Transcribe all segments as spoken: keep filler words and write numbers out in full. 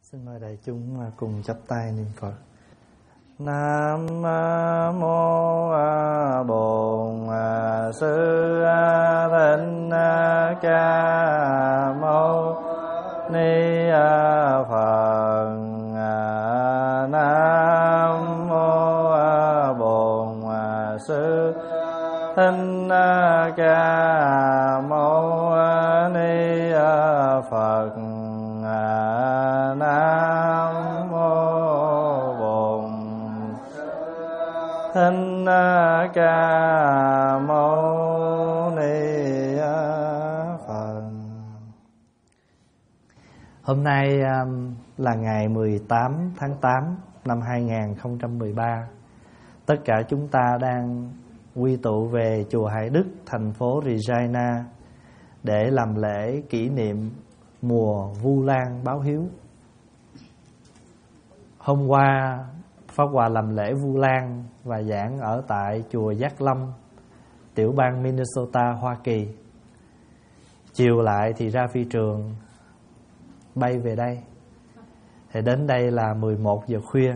Xin mời đại chúng cùng chắp tay niệm Phật. Nam mô Bổn Sư Thích Ca Mâu Ni Phật. Nam mô Bổn Sư Thích Ca Mâu Ni Phật. Nam mô Bổn Thích Ca Mâu Ni Phật. Hôm nay là ngày mười tám tháng tám năm hai nghìn không trăm mười ba. Tất cả chúng ta đang quy tụ về chùa Hải Đức, thành phố Regina để làm lễ kỷ niệm mùa Vu Lan báo hiếu. Hôm qua Pháp Hòa làm lễ Vu Lan và giảng ở tại chùa Giác Lâm, tiểu bang Minnesota, Hoa Kỳ. Chiều lại thì ra phi trường bay về đây. Thì đến đây là mười một giờ khuya.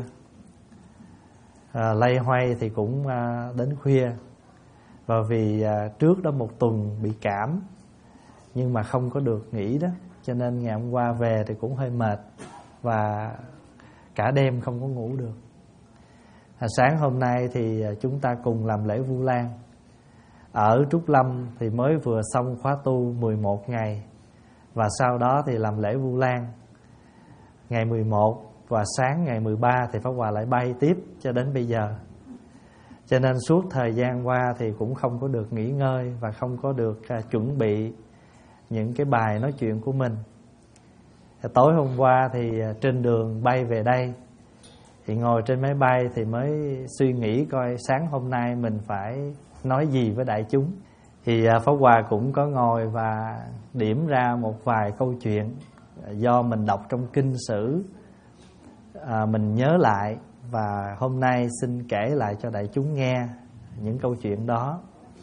à, Lay hoay thì cũng à, đến khuya. Và vì à, trước đó một tuần bị cảm nhưng mà không có được nghỉ đó, cho nên ngày hôm qua về thì cũng hơi mệt và cả đêm không có ngủ được. à, Sáng hôm nay thì chúng ta cùng làm lễ Vu Lan. Ở Trúc Lâm thì mới vừa xong khóa tu mười một ngày, và sau đó thì làm lễ Vu Lan ngày mười một, và sáng ngày mười ba thì Pháp Hòa lại bay tiếp cho đến bây giờ. Cho nên suốt thời gian qua thì cũng không có được nghỉ ngơi và không có được uh, chuẩn bị những cái bài nói chuyện của mình. Tối hôm qua thì trên đường bay về đây, thì ngồi trên máy bay thì mới suy nghĩ coi sáng hôm nay mình phải nói gì với đại chúng. Thì Pháp Hòa cũng có ngồi và điểm ra một vài câu chuyện do mình đọc trong kinh sử, à, mình nhớ lại, và hôm nay xin kể lại cho đại chúng nghe những câu chuyện đó.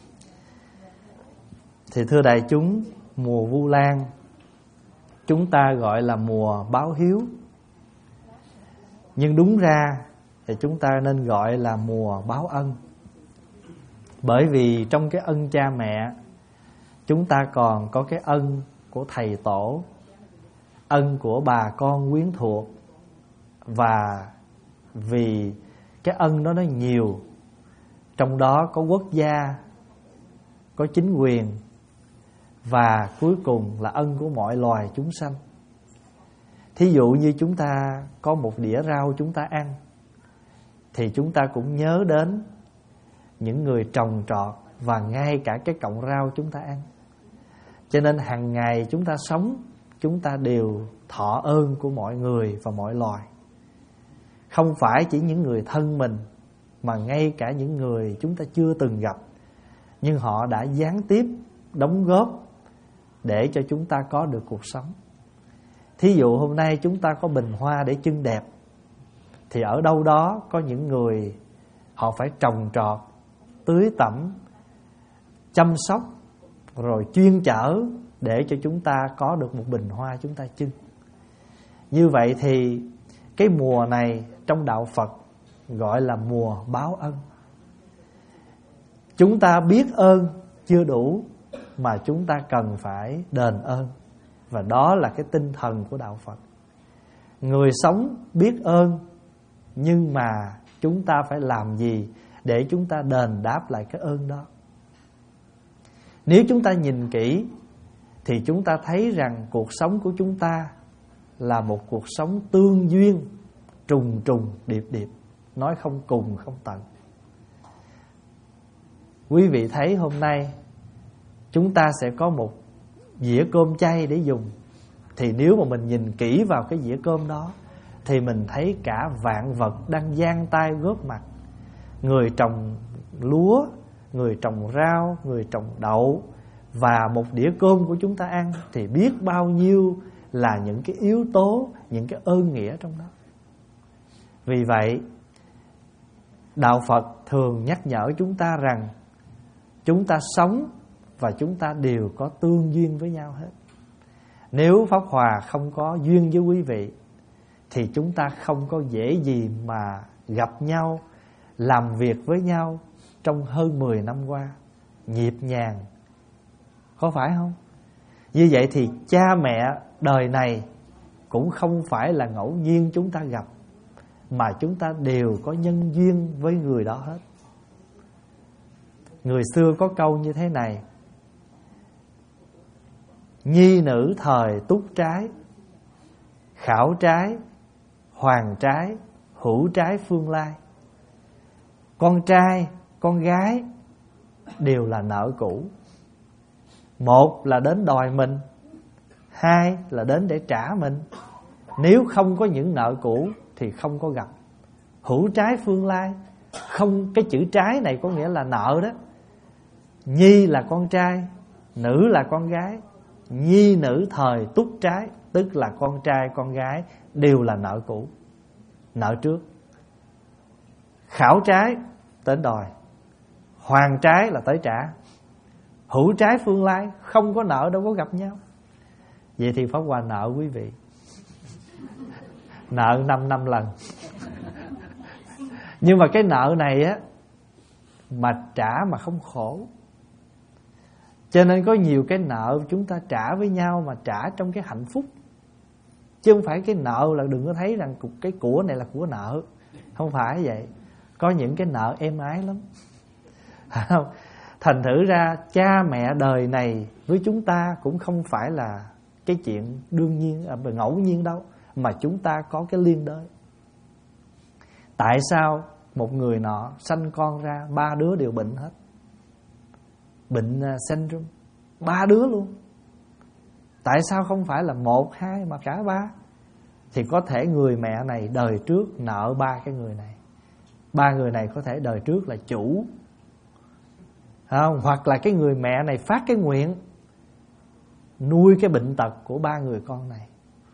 Thì thưa đại chúng, mùa Vu Lan chúng ta gọi là mùa báo hiếu, nhưng đúng ra thì chúng ta nên gọi là mùa báo ân. Bởi vì trong cái ân cha mẹ, chúng ta còn có cái ân của thầy tổ, ân của bà con quyến thuộc. Và vì cái ân đó nó nhiều, trong đó có quốc gia, có chính quyền, và cuối cùng là ân của mọi loài chúng sanh. Thí dụ như chúng ta có một đĩa rau chúng ta ăn, thì chúng ta cũng nhớ đến những người trồng trọt và ngay cả cái cọng rau chúng ta ăn. Cho nên hàng ngày chúng ta sống, chúng ta đều thọ ơn của mọi người và mọi loài. Không phải chỉ những người thân mình, mà ngay cả những người chúng ta chưa từng gặp, nhưng họ đã gián tiếp đóng góp để cho chúng ta có được cuộc sống. Thí dụ hôm nay chúng ta có bình hoa để trưng đẹp, thì ở đâu đó có những người họ phải trồng trọt, tưới tẩm, chăm sóc, rồi chuyên chở để cho chúng ta có được một bình hoa chúng ta trưng. Như vậy thì cái mùa này trong đạo Phật gọi là mùa báo ân. Chúng ta biết ơn chưa đủ, mà chúng ta cần phải đền ơn. Và đó là cái tinh thần của đạo Phật. Người sống biết ơn, nhưng mà chúng ta phải làm gì để chúng ta đền đáp lại cái ơn đó. Nếu chúng ta nhìn kỹ thì chúng ta thấy rằng cuộc sống của chúng ta là một cuộc sống tương duyên, trùng trùng điệp điệp, nói không cùng không tận. Quý vị thấy hôm nay chúng ta sẽ có một dĩa cơm chay để dùng, thì nếu mà mình nhìn kỹ vào cái dĩa cơm đó thì mình thấy cả vạn vật đang giang tay góp mặt. Người trồng lúa, người trồng rau, người trồng đậu, và một đĩa cơm của chúng ta ăn thì biết bao nhiêu là những cái yếu tố, những cái ơn nghĩa trong đó. Vì vậy đạo Phật thường nhắc nhở chúng ta rằng chúng ta sống và chúng ta đều có tương duyên với nhau hết. Nếu Pháp Hòa không có duyên với quý vị thì chúng ta không có dễ gì mà gặp nhau, làm việc với nhau trong hơn mười năm qua nhịp nhàng, có phải không? Như vậy thì cha mẹ đời này cũng không phải là ngẫu nhiên chúng ta gặp, mà chúng ta đều có nhân duyên với người đó hết. Người xưa có câu như thế này: nhi nữ thời túc trái, khảo trái, hoàng trái, hữu trái phương lai. Con trai, con gái đều là nợ cũ. Một là đến đòi mình, hai là đến để trả mình. Nếu không có những nợ cũ thì không có gặp. Hữu trái phương lai, không, cái chữ trái này có nghĩa là nợ đó. Nhi là con trai, nữ là con gái. Nhi nữ thời túc trái, tức là con trai con gái đều là nợ cũ, nợ trước. Khảo trái đến đòi, hoàng trái là tới trả. Hữu trái phương lai, không có nợ đâu có gặp nhau. Vậy thì Pháp Hòa nợ quý vị, nợ năm năm lần. Nhưng mà cái nợ này á, mà trả mà không khổ. Cho nên có nhiều cái nợ chúng ta trả với nhau mà trả trong cái hạnh phúc, chứ không phải cái nợ là đừng có thấy rằng cái của này là của nợ. Không phải vậy. Có những cái nợ êm ái lắm. Thành thử ra cha mẹ đời này với chúng ta cũng không phải là cái chuyện đương nhiên, à, ngẫu nhiên đâu, mà chúng ta có cái liên đới. Tại sao một người nọ sanh con ra ba đứa đều bệnh hết, bệnh uh, syndrome, ba đứa luôn? Tại sao không phải là một hai mà cả ba? Thì có thể người mẹ này đời trước nợ ba cái người này, ba người này có thể đời trước là chủ, không? Hoặc là cái người mẹ này phát cái nguyện nuôi cái bệnh tật của ba người con này.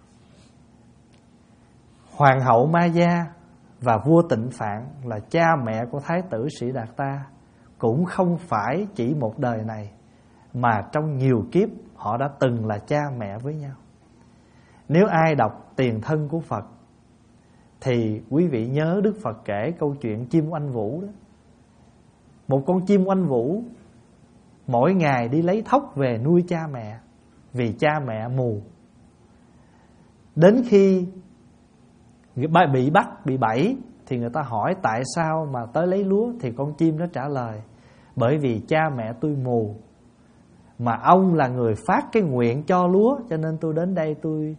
Hoàng hậu Ma Gia và vua Tịnh Phạn là cha mẹ của Thái tử Sĩ Đạt Ta, cũng không phải chỉ một đời này, mà trong nhiều kiếp họ đã từng là cha mẹ với nhau. Nếu ai đọc Tiền Thân của Phật thì quý vị nhớ Đức Phật kể câu chuyện chim oanh vũ đó. Một con chim oanh vũ mỗi ngày đi lấy thóc về nuôi cha mẹ, vì cha mẹ mù. Đến khi bị bắt, bị bẫy thì người ta hỏi tại sao mà tới lấy lúa, thì con chim nó trả lời: bởi vì cha mẹ tôi mù, mà ông là người phát cái nguyện cho lúa, cho nên tôi đến đây tôi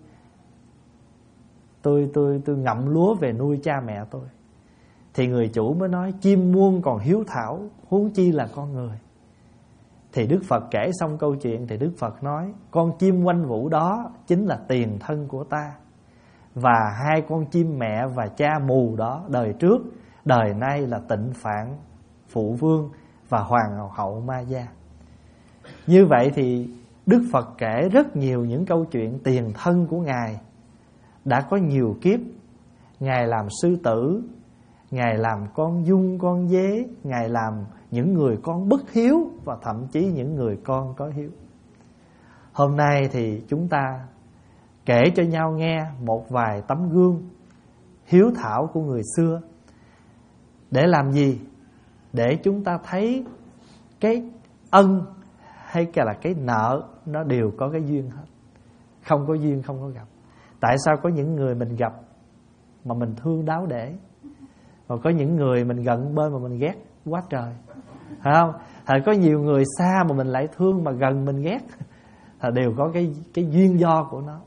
tôi tôi tôi ngậm lúa về nuôi cha mẹ tôi. Thì người chủ mới nói: chim muôn còn hiếu thảo, huống chi là con người. Thì Đức Phật kể xong câu chuyện thì Đức Phật nói: con chim oanh vũ đó chính là tiền thân của ta, và hai con chim mẹ và cha mù đó đời trước, đời nay là Tịnh Phạn Phụ Vương và Hoàng hậu Ma Gia. Như vậy thì Đức Phật kể rất nhiều những câu chuyện tiền thân của Ngài. Đã có nhiều kiếp Ngài làm sư tử, Ngài làm con dung con dế, Ngài làm những người con bất hiếu, và thậm chí những người con có hiếu. Hôm nay thì chúng ta kể cho nhau nghe một vài tấm gương hiếu thảo của người xưa. Để làm gì? Để chúng ta thấy cái ân hay là cái nợ nó đều có cái duyên hết. Không có duyên không có gặp. Tại sao có những người mình gặp mà mình thương đáo để, và có những người mình gần bên mà mình ghét quá trời, phải không? Thật có nhiều người xa mà mình lại thương, mà gần mình ghét. Thật đều có cái cái duyên do của nó.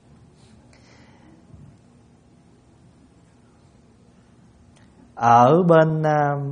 Ở bên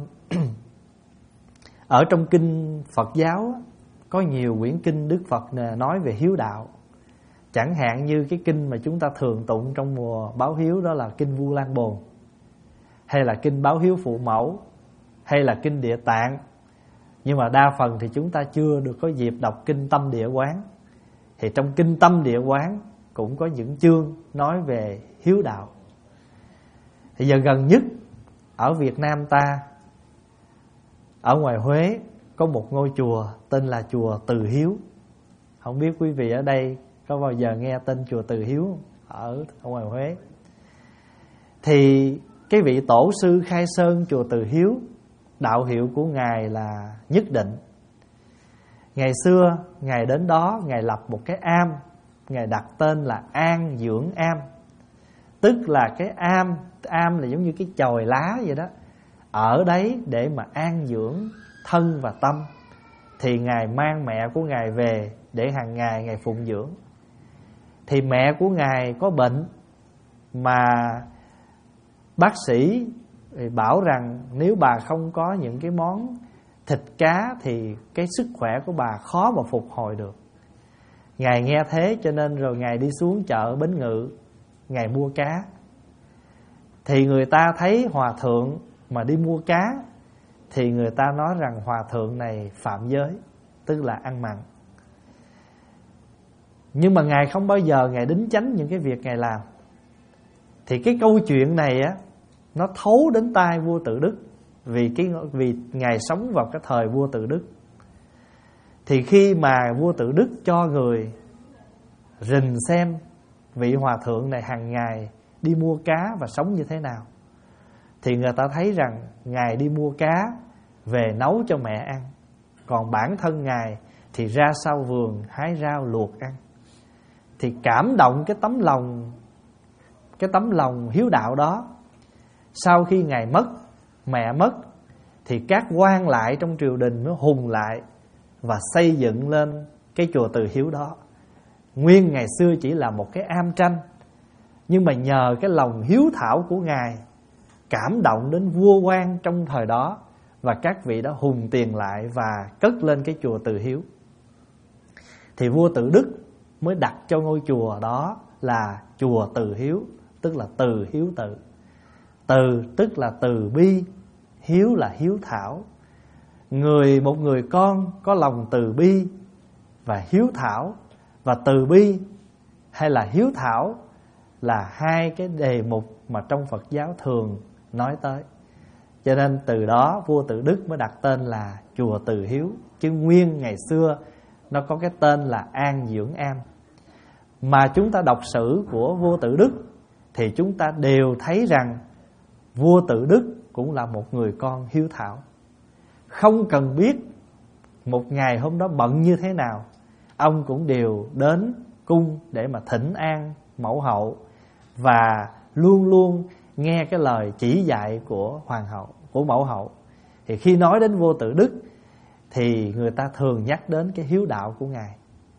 ở trong kinh Phật giáo có nhiều quyển kinh Đức Phật nói về hiếu đạo. Chẳng hạn như cái kinh mà chúng ta thường tụng trong mùa báo hiếu, đó là kinh Vu Lan Bồn, hay là kinh báo hiếu phụ mẫu, hay là kinh Địa Tạng. Nhưng mà đa phần thì chúng ta chưa được có dịp đọc kinh Tâm Địa Quán. Thì trong kinh Tâm Địa Quán cũng có những chương nói về hiếu đạo. Thì giờ gần nhất ở Việt Nam ta, ở ngoài Huế có một ngôi chùa tên là chùa Từ Hiếu. Không biết quý vị ở đây có bao giờ nghe tên chùa Từ Hiếu ở, ở ngoài Huế. Thì cái vị tổ sư Khai Sơn chùa Từ Hiếu, đạo hiệu của Ngài là Nhất Định. Ngày xưa Ngài đến đó, Ngài lập một cái am, Ngài đặt tên là An Dưỡng Am. Tức là cái am, am là giống như cái chòi lá vậy đó, ở đấy để mà an dưỡng thân và tâm. Thì Ngài mang mẹ của Ngài về để hàng ngày Ngài phụng dưỡng. Thì mẹ của Ngài có bệnh, mà bác sĩ bảo rằng nếu bà không có những cái món thịt cá thì cái sức khỏe của bà khó mà phục hồi được. Ngài nghe thế cho nên rồi Ngài đi xuống chợ Bến Ngự, Ngài mua cá. Thì người ta thấy hòa thượng mà đi mua cá thì người ta nói rằng hòa thượng này phạm giới, tức là ăn mặn. Nhưng mà Ngài không bao giờ Ngài đính chánh những cái việc Ngài làm. Thì cái câu chuyện này á, nó thấu đến tai vua Tự Đức, Vì cái vì Ngài sống vào cái thời vua Tự Đức. Thì khi mà vua Tự Đức cho người rình xem vị hòa thượng này hàng ngày đi mua cá và sống như thế nào, thì người ta thấy rằng Ngài đi mua cá về nấu cho mẹ ăn, còn bản thân Ngài thì ra sau vườn hái rau luộc ăn. Thì cảm động cái tấm lòng Cái tấm lòng hiếu đạo đó, sau khi Ngài mất, mẹ mất, thì các quan lại trong triều đình nó hùng lại và xây dựng lên cái chùa Từ Hiếu đó. Nguyên ngày xưa chỉ là một cái am tranh, nhưng mà nhờ cái lòng hiếu thảo của Ngài cảm động đến vua quan trong thời đó, và các vị đã hùng tiền lại và cất lên cái chùa Từ Hiếu. Thì vua Tự Đức mới đặt cho ngôi chùa đó là chùa Từ Hiếu, tức là từ hiếu tự. Từ tức là từ bi, hiếu là hiếu thảo. Người một người con có lòng từ bi và hiếu thảo, và từ bi hay là hiếu thảo là hai cái đề mục mà trong Phật giáo thường nói tới. Cho nên từ đó vua Tự Đức mới đặt tên là chùa Từ Hiếu, chứ nguyên ngày xưa nó có cái tên là An Dưỡng Am. Mà chúng ta đọc sử của vua Tự Đức thì chúng ta đều thấy rằng vua Tự Đức cũng là một người con hiếu thảo. Không cần biết một ngày hôm đó bận như thế nào, ông cũng đều đến cung để mà thỉnh an mẫu hậu, và luôn luôn nghe cái lời chỉ dạy của hoàng hậu, của mẫu hậu. Thì khi nói đến vua Tự Đức thì người ta thường nhắc đến cái hiếu đạo của Ngài.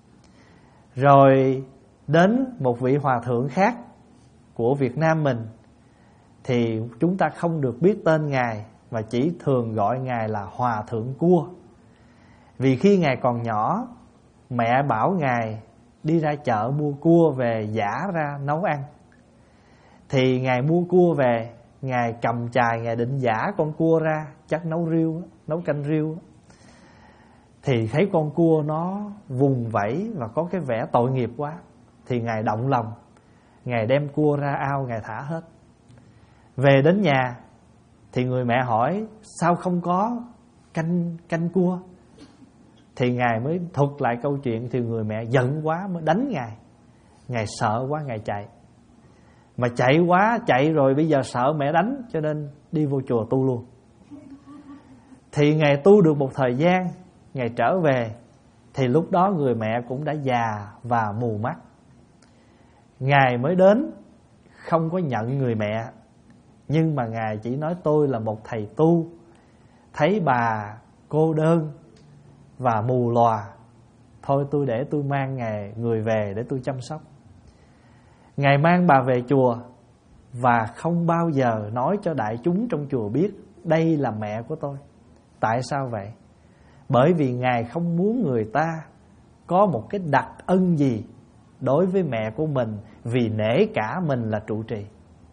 Rồi đến một vị hòa thượng khác của Việt Nam mình thì chúng ta không được biết tên Ngài, mà chỉ thường gọi Ngài là Hòa Thượng Cua. Vì khi Ngài còn nhỏ, mẹ bảo Ngài đi ra chợ mua cua về giã ra nấu ăn. Thì Ngài mua cua về, Ngài cầm chài, Ngài định giã con cua ra, chắc nấu riêu, nấu canh riêu. Thì thấy con cua nó vùng vẫy và có cái vẻ tội nghiệp quá, thì Ngài động lòng, Ngài đem cua ra ao, Ngài thả hết. Về đến nhà thì người mẹ hỏi sao không có canh canh cua, thì Ngài mới thuật lại câu chuyện. Thì người mẹ giận quá mới đánh Ngài. Ngài sợ quá, Ngài chạy. Mà chạy quá, chạy rồi bây giờ sợ mẹ đánh, cho nên đi vô chùa tu luôn. Thì Ngài tu được một thời gian, Ngài trở về, thì lúc đó người mẹ cũng đã già và mù mắt. Ngài mới đến, không có nhận người mẹ, nhưng mà Ngài chỉ nói tôi là một thầy tu, thấy bà cô đơn và mù lòa, thôi tôi để tôi mang ngài người về để tôi chăm sóc. Ngài mang bà về chùa và không bao giờ nói cho đại chúng trong chùa biết đây là mẹ của tôi. Tại sao vậy? Bởi vì Ngài không muốn người ta có một cái đặc ân gì đối với mẹ của mình, vì nể cả mình là trụ trì.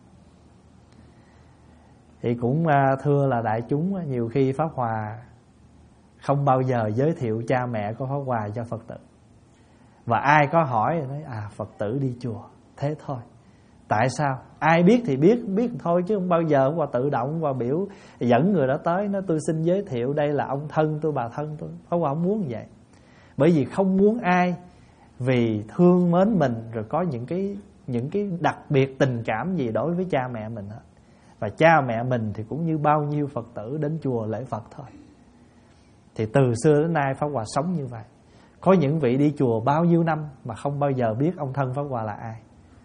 Thì cũng thưa là đại chúng, nhiều khi Pháp Hòa không bao giờ giới thiệu cha mẹ của Pháp Hòa cho Phật tử. Và ai có hỏi nói à Phật tử đi chùa, thế thôi. Tại sao? Ai biết thì biết, biết thôi, chứ không bao giờ Hòa tự động và biểu dẫn người đó tới nói tôi xin giới thiệu đây là ông thân tôi, bà thân tôi. Pháp Hòa không muốn vậy. Bởi vì không muốn ai vì thương mến mình rồi có những cái những cái đặc biệt tình cảm gì đối với cha mẹ mình hết. Và cha mẹ mình thì cũng như bao nhiêu Phật tử đến chùa lễ Phật thôi. Thì từ xưa đến nay Pháp Hòa sống như vậy. Có những vị đi chùa bao nhiêu năm mà không bao giờ biết ông thân Pháp Hòa là ai.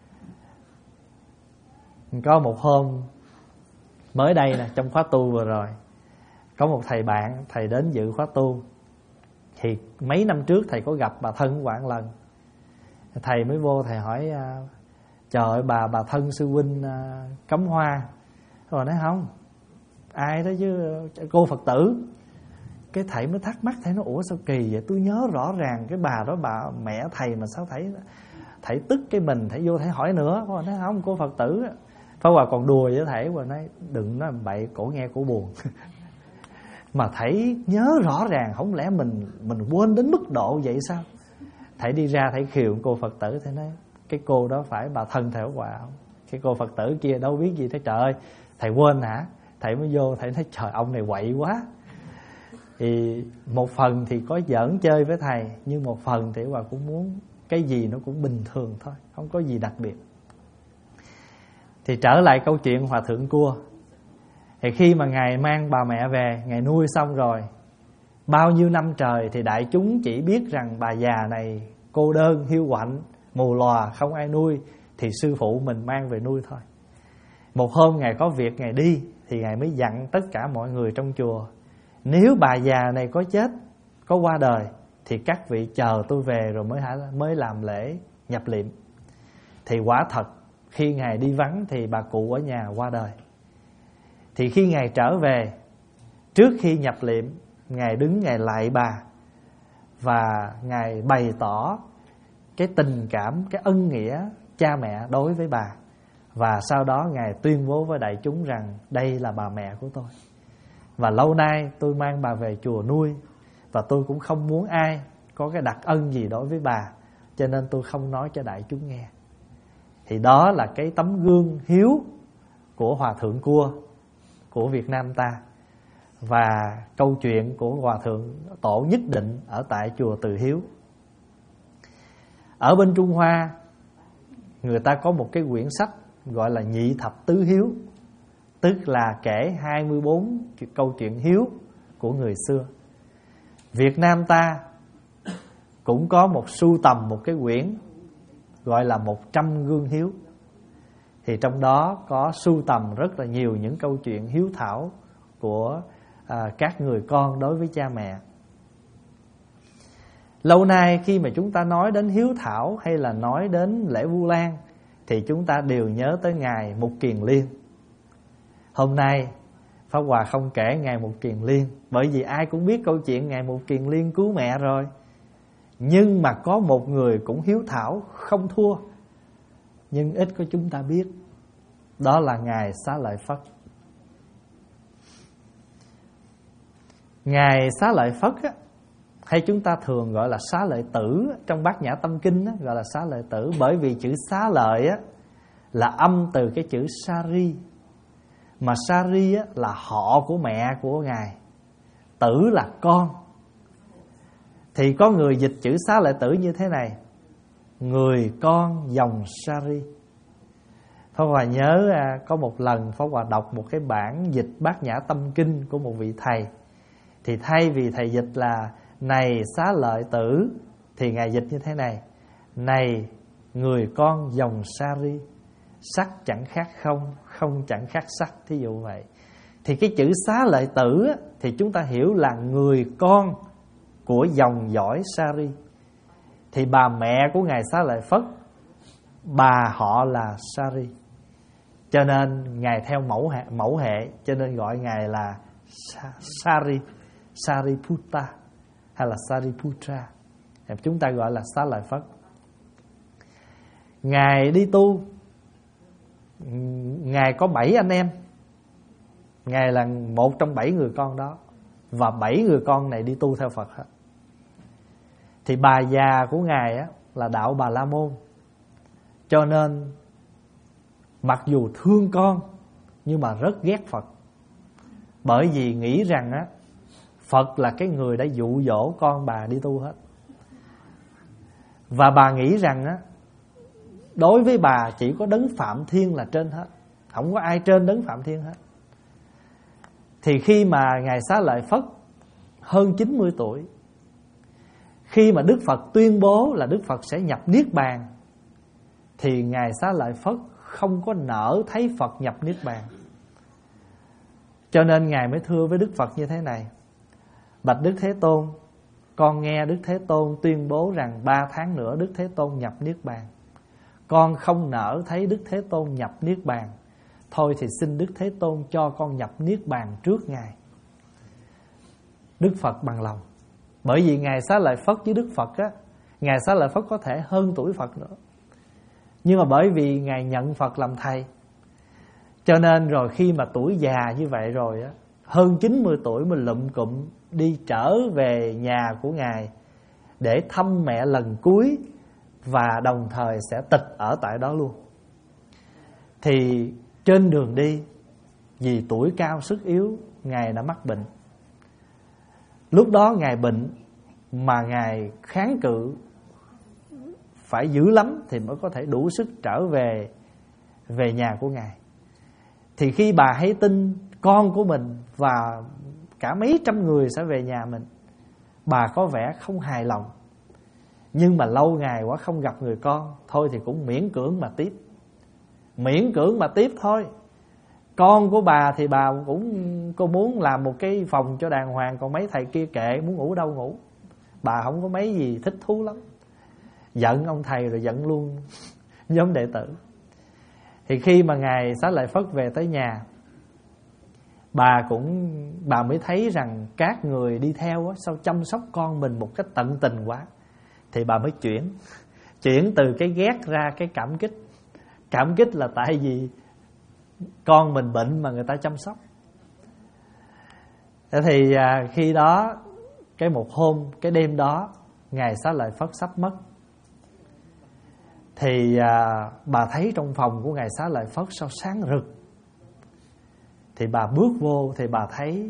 Có một hôm mới đây nè, trong khóa tu vừa rồi, có một thầy bạn, thầy đến dự khóa tu. Thì mấy năm trước thầy có gặp bà thân của bạn lần. Thầy mới vô thầy hỏi: trời ơi bà, bà thân sư huynh cắm hoa. Rồi nói không, ai đó chứ, cô Phật tử. Cái thầy mới thắc mắc, thầy nói: ủa sao kỳ vậy, tôi nhớ rõ ràng cái bà đó bà mẹ thầy mà sao thầy thầy tức cái mình, thầy vô thầy hỏi nữa. Rồi nói không, cô Phật tử. Pháp Hòa còn đùa với thầy, và nói đừng nói bậy, cổ nghe cổ buồn. Mà thầy nhớ rõ ràng, không lẽ mình mình quên đến mức độ vậy sao? Thầy đi ra thầy khiều cô Phật tử, thầy nói cái cô đó phải bà thân thầy Hòa không? Cái cô Phật tử kia đâu biết gì. Thế trời ơi, thầy quên hả? Thầy mới vô thầy nói trời, ông này quậy quá. Thì một phần thì có giỡn chơi với thầy, nhưng một phần thì Hòa cũng muốn cái gì nó cũng bình thường thôi, không có gì đặc biệt. Thì trở lại câu chuyện Hòa Thượng Cua. Thì khi mà Ngài mang bà mẹ về, Ngài nuôi xong rồi, bao nhiêu năm trời thì đại chúng chỉ biết rằng bà già này cô đơn, hiu quạnh, mù lòa, không ai nuôi, thì sư phụ mình mang về nuôi thôi. Một hôm Ngài có việc Ngài đi, thì Ngài mới dặn tất cả mọi người trong chùa: nếu bà già này có chết, có qua đời, thì các vị chờ tôi về rồi mới mới làm lễ nhập liệm. Thì quả thật khi Ngài đi vắng thì bà cụ ở nhà qua đời. Thì khi Ngài trở về, trước khi nhập liệm, Ngài đứng Ngài lạy bà, và Ngài bày tỏ cái tình cảm, cái ân nghĩa cha mẹ đối với bà. Và sau đó Ngài tuyên bố với đại chúng rằng đây là bà mẹ của tôi, và lâu nay tôi mang bà về chùa nuôi, và tôi cũng không muốn ai có cái đặc ân gì đối với bà, cho nên tôi không nói cho đại chúng nghe. Thì đó là cái tấm gương hiếu của Hòa Thượng Cua của Việt Nam ta. Và câu chuyện của Hòa Thượng Tổ Nhất Định ở tại chùa Từ Hiếu. Ở bên Trung Hoa, người ta có một cái quyển sách gọi là Nhị Thập Tứ Hiếu, tức là kể hai mươi bốn câu chuyện hiếu của người xưa. Việt Nam ta cũng có một sưu tầm một cái quyển gọi là một trăm gương hiếu. Thì trong đó có sưu tầm rất là nhiều những câu chuyện hiếu thảo của à, các người con đối với cha mẹ. Lâu nay khi mà chúng ta nói đến hiếu thảo hay là nói đến lễ Vu Lan, thì chúng ta đều nhớ tới Ngài Mục Kiền Liên. Hôm nay Pháp Hòa không kể Ngài Mục Kiền Liên, bởi vì ai cũng biết câu chuyện Ngài Mục Kiền Liên cứu mẹ rồi. Nhưng mà có một người cũng hiếu thảo không thua, nhưng ít có chúng ta biết. Đó là Ngài Xá Lợi Phất. Ngài Xá Lợi Phất á, hay chúng ta thường gọi là Xá Lợi Tử, trong Bát Nhã Tâm Kinh á, gọi là Xá Lợi Tử. Bởi vì chữ Xá Lợi á, là âm từ cái chữ Sari. Mà Sari á, là họ của mẹ của Ngài, Tử là con. Thì có người dịch chữ Xá Lợi Tử như thế này: người con dòng Sari. Pháp Hòa nhớ à, có một lần Pháp Hòa đọc một cái bản dịch Bát Nhã Tâm Kinh của một vị thầy. Thì thay vì thầy dịch là này Xá Lợi Tử, thì Ngài dịch như thế này: này người con dòng Sari, sắc chẳng khác không, không chẳng khác sắc. Thí dụ vậy. Thì cái chữ Xá Lợi Tử á, thì chúng ta hiểu là người con của dòng dõi Sari. Thì bà mẹ của Ngài Xá Lợi Phất, bà họ là Sari, cho nên Ngài theo mẫu hệ, mẫu hệ cho nên gọi Ngài là Sari, Sariputta hay là Sariputra. Chúng ta gọi là Xá Lợi Phất. Ngài đi tu, Ngài có bảy anh em. Ngài là một trong bảy người con đó, và bảy người con này đi tu theo Phật hết. Thì bà già của Ngài á, là đạo Bà La Môn, cho nên mặc dù thương con nhưng mà rất ghét Phật. Bởi vì nghĩ rằng á, Phật là cái người đã dụ dỗ con bà đi tu hết. Và bà nghĩ rằng á, Đối với bà chỉ có Đấng Phạm Thiên là trên hết, không có ai trên Đấng Phạm Thiên hết. Thì khi mà Ngài Xá Lợi Phất hơn chín mươi tuổi, khi mà Đức Phật tuyên bố là Đức Phật sẽ nhập Niết Bàn, thì Ngài Xá Lợi Phất không có nỡ thấy Phật nhập Niết Bàn. Cho nên Ngài mới thưa với Đức Phật như thế này: bạch Đức Thế Tôn, con nghe Đức Thế Tôn tuyên bố rằng ba tháng nữa Đức Thế Tôn nhập Niết Bàn. Con không nỡ thấy Đức Thế Tôn nhập Niết Bàn. Thôi thì xin Đức Thế Tôn cho con nhập Niết Bàn trước Ngài. Đức Phật bằng lòng. Bởi vì Ngài Xá Lợi Phất với Đức Phật á, Ngài Xá Lợi Phất có thể hơn tuổi Phật nữa, nhưng mà bởi vì Ngài nhận Phật làm thầy, cho nên rồi khi mà tuổi già như vậy rồi á, hơn chín mươi tuổi mình lụm cụm đi trở về nhà của Ngài để thăm mẹ lần cuối, và đồng thời sẽ tịch ở tại đó luôn. Thì trên đường đi, vì tuổi cao sức yếu, Ngài đã mắc bệnh. Lúc đó Ngài bệnh mà Ngài kháng cự phải dữ lắm thì mới có thể đủ sức trở về về nhà của Ngài. Thì khi bà hay tin con của mình và cả mấy trăm người sẽ về nhà mình, bà có vẻ không hài lòng. Nhưng mà lâu ngày quá không gặp người con, thôi thì cũng miễn cưỡng mà tiếp. Miễn cưỡng mà tiếp thôi. Con của bà thì bà cũng cô muốn làm một cái phòng cho đàng hoàng, còn mấy thầy kia kệ, muốn ngủ đâu ngủ. Bà không có mấy gì thích thú lắm. Giận ông thầy rồi giận luôn nhóm đệ tử. Thì khi mà Ngài Xá Lợi Phất về tới nhà, bà cũng bà mới thấy rằng các người đi theo á, sao chăm sóc con mình một cách tận tình quá. Thì bà mới chuyển Chuyển từ cái ghét ra cái cảm kích. Cảm kích là tại vì con mình bệnh mà người ta chăm sóc. Thế thì à, khi đó, cái một hôm, cái đêm đó, Ngài Xá Lợi Phất sắp mất. Thì à, bà thấy trong phòng của Ngài Xá Lợi Phất sao sáng rực. Thì bà bước vô thì bà thấy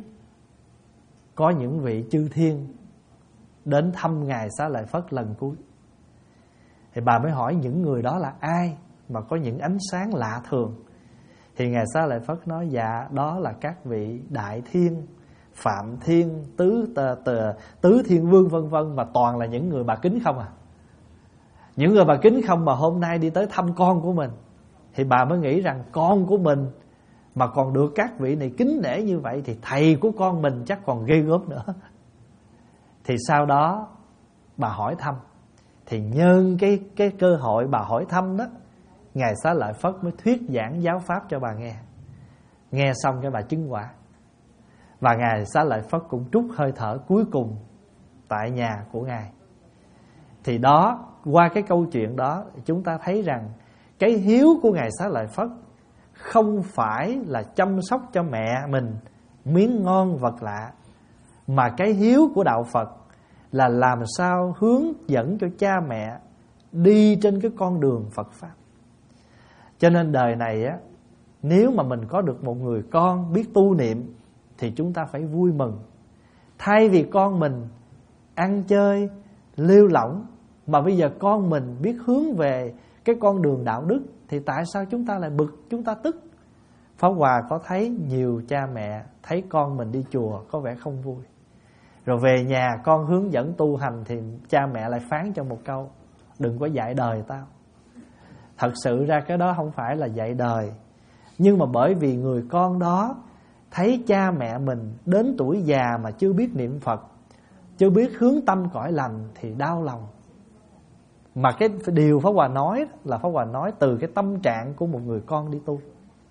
có những vị chư thiên đến thăm Ngài Xá Lợi Phất lần cuối. Thì bà mới hỏi những người đó là ai mà có những ánh sáng lạ thường. Thì Ngài Xá Lợi Phất nói: dạ, đó là các vị Đại Thiên, Phạm Thiên, Tứ tờ, tờ, Tứ Thiên Vương vân vân, và toàn là những người bà kính không à. Những người bà kính không mà hôm nay đi tới thăm con của mình. Thì bà mới nghĩ rằng con của mình mà còn được các vị này kính nể như vậy thì thầy của con mình chắc còn ghê gớm nữa. Thì sau đó bà hỏi thăm. Thì nhân cái, cái cơ hội bà hỏi thăm đó, Ngài Xá Lợi Phất mới thuyết giảng giáo pháp cho bà nghe. Nghe xong cái bà chứng quả. Và Ngài Xá Lợi Phất cũng trút hơi thở cuối cùng tại nhà của Ngài. Thì đó, qua cái câu chuyện đó, chúng ta thấy rằng cái hiếu của Ngài Xá Lợi Phất không phải là chăm sóc cho mẹ mình miếng ngon vật lạ, mà cái hiếu của đạo Phật là làm sao hướng dẫn cho cha mẹ đi trên cái con đường Phật Pháp. Cho nên đời này á, nếu mà mình có được một người con biết tu niệm thì chúng ta phải vui mừng. Thay vì con mình ăn chơi, lêu lỏng, mà bây giờ con mình biết hướng về cái con đường đạo đức, thì tại sao chúng ta lại bực, chúng ta tức? Pháp Hòa có thấy nhiều cha mẹ thấy con mình đi chùa có vẻ không vui, rồi về nhà con hướng dẫn tu hành thì cha mẹ lại phán cho một câu: đừng có dạy đời tao. Thật sự ra cái đó không phải là dạy đời, nhưng mà bởi vì người con đó thấy cha mẹ mình đến tuổi già mà chưa biết niệm Phật, chưa biết hướng tâm cõi lành thì đau lòng. Mà cái điều Pháp Hòa nói là Pháp Hòa nói từ cái tâm trạng của một người con đi tu.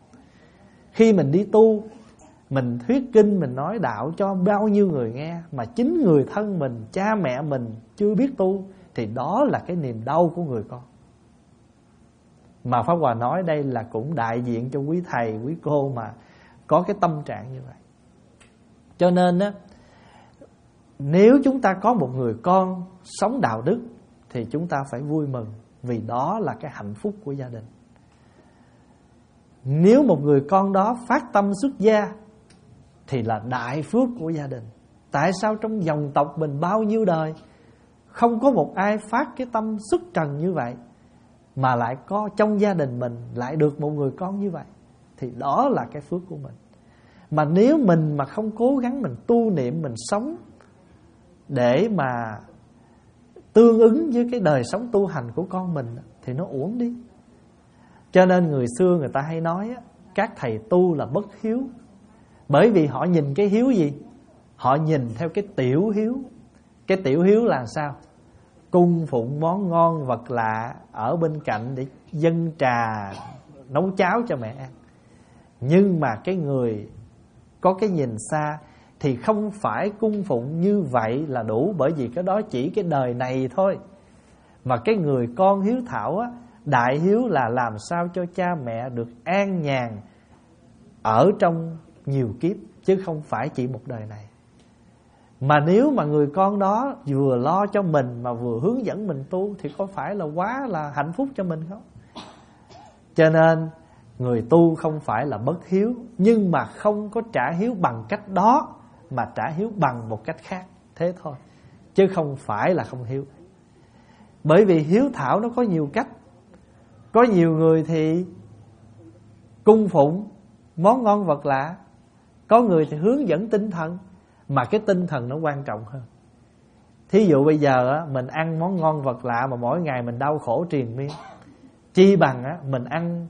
Khi mình đi tu, mình thuyết kinh, mình nói đạo cho bao nhiêu người nghe, mà chính người thân mình, cha mẹ mình chưa biết tu, thì đó là cái niềm đau của người con. Mà Pháp Hòa nói đây là cũng đại diện cho quý thầy, quý cô mà có cái tâm trạng như vậy. Cho nên á, nếu chúng ta có một người con sống đạo đức thì chúng ta phải vui mừng, vì đó là cái hạnh phúc của gia đình. Nếu một người con đó phát tâm xuất gia thì là đại phước của gia đình. Tại sao trong dòng tộc mình bao nhiêu đời không có một ai phát cái tâm xuất trần như vậy, mà lại có trong gia đình mình lại được một người con như vậy, thì đó là cái phước của mình. Mà nếu mình mà không cố gắng mình tu niệm, mình sống để mà tương ứng với cái đời sống tu hành của con mình thì nó uổng đi. Cho nên người xưa người ta hay nói các thầy tu là bất hiếu. Bởi vì họ nhìn cái hiếu gì? Họ nhìn theo cái tiểu hiếu. Cái tiểu hiếu là sao? Cung phụng món ngon vật lạ ở bên cạnh để dâng trà nấu cháo cho mẹ ăn. Nhưng mà cái người có cái nhìn xa thì không phải cung phụng như vậy là đủ, bởi vì cái đó chỉ cái đời này thôi. Mà cái người con hiếu thảo á, đại hiếu là làm sao cho cha mẹ được an nhàn ở trong nhiều kiếp, chứ không phải chỉ một đời này. Mà nếu mà người con đó vừa lo cho mình mà vừa hướng dẫn mình tu thì có phải là quá là hạnh phúc cho mình không? Cho nên người tu không phải là bất hiếu, nhưng mà không có trả hiếu bằng cách đó, mà trả hiếu bằng một cách khác. Thế thôi, chứ không phải là không hiếu. Bởi vì hiếu thảo nó có nhiều cách. Có nhiều người thì cung phụng món ngon vật lạ, có người thì hướng dẫn tinh thần, mà cái tinh thần nó quan trọng hơn. Thí dụ bây giờ á, mình ăn món ngon vật lạ mà mỗi ngày mình đau khổ triền miên, chi bằng á, mình ăn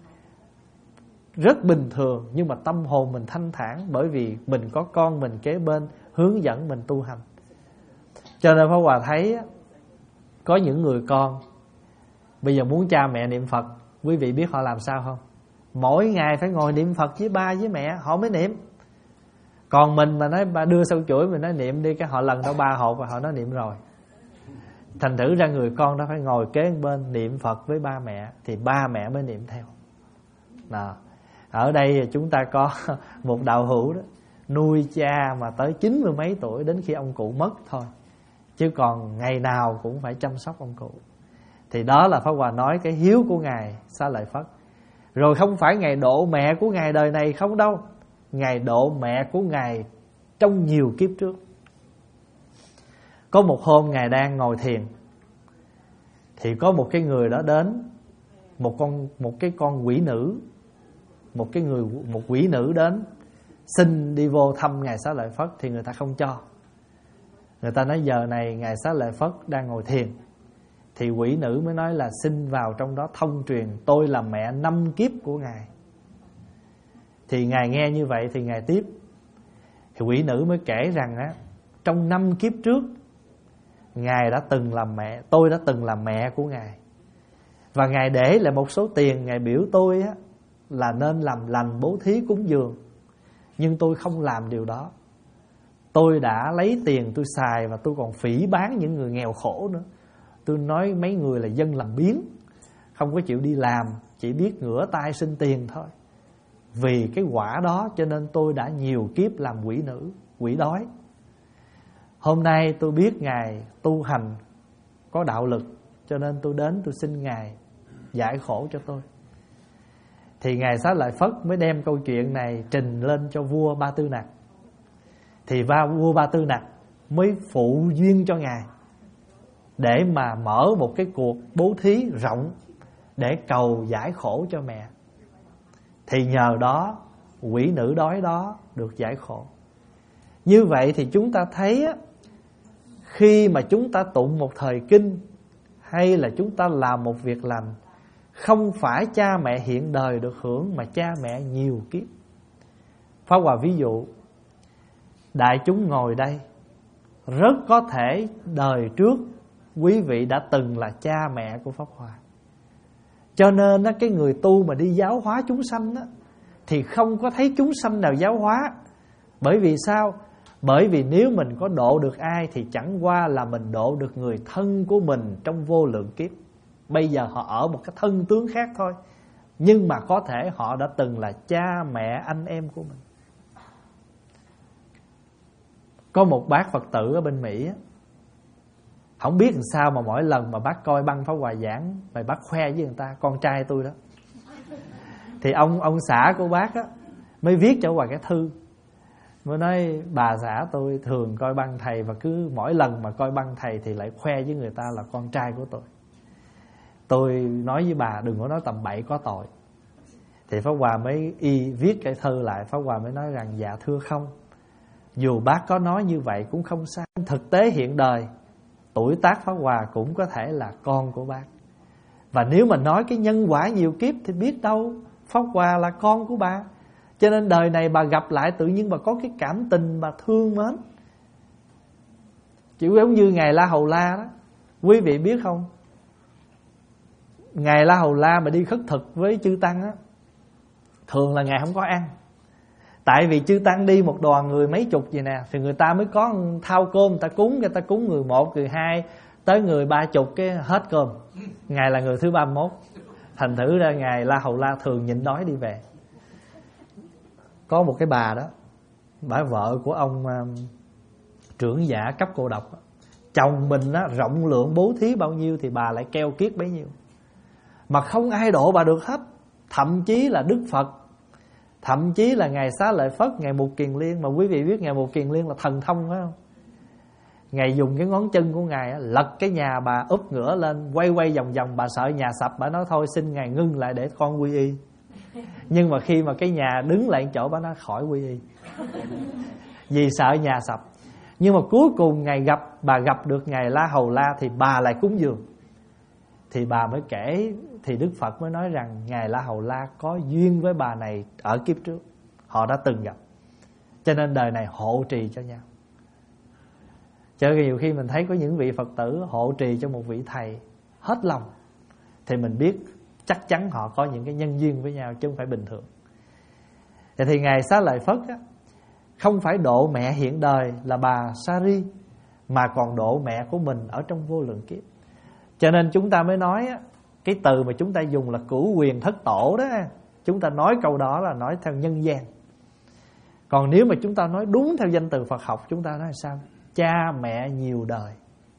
rất bình thường nhưng mà tâm hồn mình thanh thản, bởi vì mình có con mình kế bên hướng dẫn mình tu hành. Cho nên Pháp Hòa thấy á, có những người con bây giờ muốn cha mẹ niệm Phật, quý vị biết họ làm sao không? Mỗi ngày phải ngồi niệm Phật với ba với mẹ họ mới niệm. Còn mình mà nói bà đưa sâu chuỗi mình nói niệm đi, cái họ lần đâu ba hộp và họ nói niệm rồi. Thành thử ra người con đó phải ngồi kế bên niệm Phật với ba mẹ thì ba mẹ mới niệm theo. Đó. Ở đây chúng ta có một đạo hữu đó, nuôi cha mà tới chín mươi mấy tuổi đến khi ông cụ mất thôi, chứ còn ngày nào cũng phải chăm sóc ông cụ. Thì đó là Pháp Hòa nói cái hiếu của Ngài Xá Lợi Phất. Rồi không phải Ngài độ mẹ của Ngài đời này không đâu, Ngài độ mẹ của Ngài trong nhiều kiếp trước. Có một hôm Ngài đang ngồi thiền, thì có một cái người đó đến, một con một cái con quỷ nữ, một cái người một quỷ nữ đến xin đi vô thăm Ngài Xá Lợi Phất, thì người ta không cho. Người ta nói giờ này Ngài Xá Lợi Phất đang ngồi thiền. Thì quỷ nữ mới nói là xin vào trong đó thông truyền, tôi là mẹ năm kiếp của Ngài. Thì Ngài nghe như vậy thì Ngài tiếp. Thì quỷ nữ mới kể rằng á, trong năm kiếp trước Ngài đã từng làm mẹ, tôi đã từng làm mẹ của Ngài. Và Ngài để lại một số tiền, Ngài biểu tôi á là nên làm lành bố thí cúng dường. Nhưng tôi không làm điều đó. Tôi đã lấy tiền tôi xài và tôi còn phỉ báng những người nghèo khổ nữa. Tôi nói mấy người là dân làm biếng, không có chịu đi làm, chỉ biết ngửa tay xin tiền thôi. Vì cái quả đó cho nên tôi đã nhiều kiếp làm quỷ nữ, quỷ đói. Hôm nay tôi biết Ngài tu hành có đạo lực, cho nên tôi đến tôi xin Ngài giải khổ cho tôi. Thì Ngài Xá Lợi Phất mới đem câu chuyện này trình lên cho vua Ba Tư Nặc. Thì vua Ba Tư Nặc mới phụ duyên cho Ngài để mà mở một cái cuộc bố thí rộng để cầu giải khổ cho mẹ. Thì nhờ đó quỷ nữ đói đó được giải khổ. Như vậy thì chúng ta thấy á, khi mà chúng ta tụng một thời kinh hay là chúng ta làm một việc lành, không phải cha mẹ hiện đời được hưởng, mà cha mẹ nhiều kiếp. Pháp Hòa ví dụ, đại chúng ngồi đây rất có thể đời trước quý vị đã từng là cha mẹ của Pháp Hòa. Cho nên cái người tu mà đi giáo hóa chúng sanh thì không có thấy chúng sanh nào giáo hóa. Bởi vì sao? Bởi vì nếu mình có độ được ai thì chẳng qua là mình độ được người thân của mình trong vô lượng kiếp. Bây giờ họ ở một cái thân tướng khác thôi, nhưng mà có thể họ đã từng là cha mẹ anh em của mình. Có một bác Phật tử ở bên Mỹ, không biết làm sao mà mỗi lần mà bác coi băng Pháp Hòa giảng, mà bác khoe với người ta con trai tôi đó. Thì ông ông xã của bác á mới viết cho Hòa cái thư, mới nói bà xã tôi thường coi băng thầy, và cứ mỗi lần mà coi băng thầy thì lại khoe với người ta là con trai của tôi. tôi nói với bà đừng có nói tầm bậy có tội. Thì Pháp Hòa mới y viết cái thư lại. Pháp Hòa mới nói rằng dạ thưa không, dù bác có nói như vậy cũng không sao. Thực tế hiện đời, tuổi tác Pháp Hòa cũng có thể là con của bác. Và nếu mà nói cái nhân quả nhiều kiếp thì biết đâu Pháp Hòa là con của bà. Cho nên đời này bà gặp lại tự nhiên bà có cái cảm tình mà thương mến. Chỉ giống như Ngài La Hầu La đó, quý vị biết không? Ngài La Hầu La mà đi khất thực với chư tăng á, thường là Ngài không có ăn. Tại vì chư tăng đi một đoàn người mấy chục vậy nè, thì người ta mới có thao cơm, người ta cúng, người ta cúng người một, người hai, tới người ba chục cái hết cơm. Ngài là người thứ ba mươi mốt. Thành thử ra Ngài La Hầu La thường nhịn đói đi về. Có một cái bà đó, bà vợ của ông um, trưởng giả cấp cô độc. Chồng mình á, rộng lượng bố thí bao nhiêu thì bà lại keo kiết bấy nhiêu. Mà không ai độ bà được hết. Thậm chí là Đức Phật, thậm chí là Ngài Xá Lợi Phất, Ngài Mục Kiền Liên. Mà quý vị biết Ngài Mục Kiền Liên là thần thông phải không? Ngài dùng cái ngón chân của Ngài á, lật cái nhà bà úp ngửa lên, quay quay vòng vòng. Bà sợ nhà sập, bà nói thôi xin Ngài ngưng lại để con quy y. Nhưng mà khi mà cái nhà đứng lại chỗ, bà nói khỏi quy y, vì sợ nhà sập. Nhưng mà cuối cùng Ngài gặp, bà gặp được Ngài La Hầu La thì bà lại cúng dường. Thì bà mới kể, thì Đức Phật mới nói rằng Ngài La Hầu La có duyên với bà này ở kiếp trước, họ đã từng gặp, cho nên đời này hộ trì cho nhau. Cho nên nhiều khi mình thấy có những vị Phật tử hộ trì cho một vị thầy hết lòng, thì mình biết chắc chắn họ có những cái nhân duyên với nhau chứ không phải bình thường. Thì Ngài Xá Lợi Phất á, không phải độ mẹ hiện đời là bà Sari, mà còn độ mẹ của mình ở trong vô lượng kiếp. Cho nên chúng ta mới nói á, cái từ mà chúng ta dùng là cửu quyền thất tổ đó, chúng ta nói câu đó là nói theo nhân gian. Còn nếu mà chúng ta nói đúng theo danh từ Phật học, chúng ta nói là sao? Cha mẹ nhiều đời.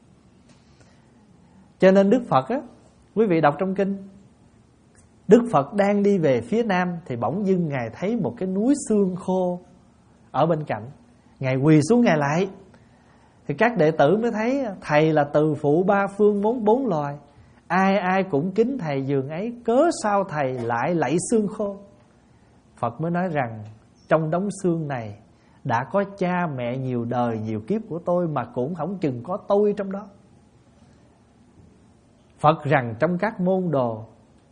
Cho nên Đức Phật á, quý vị đọc trong kinh, Đức Phật đang đi về phía nam thì bỗng dưng Ngài thấy một cái núi xương khô ở bên cạnh. Ngài quỳ xuống Ngài lại. Thì các đệ tử mới thấy Thầy là từ phụ ba phương bốn bốn loài, ai ai cũng kính Thầy dường ấy, cớ sao Thầy lại lạy xương khô? Phật mới nói rằng trong đống xương này đã có cha mẹ nhiều đời nhiều kiếp của tôi, mà cũng không chừng có tôi trong đó. Phật rằng trong các môn đồ,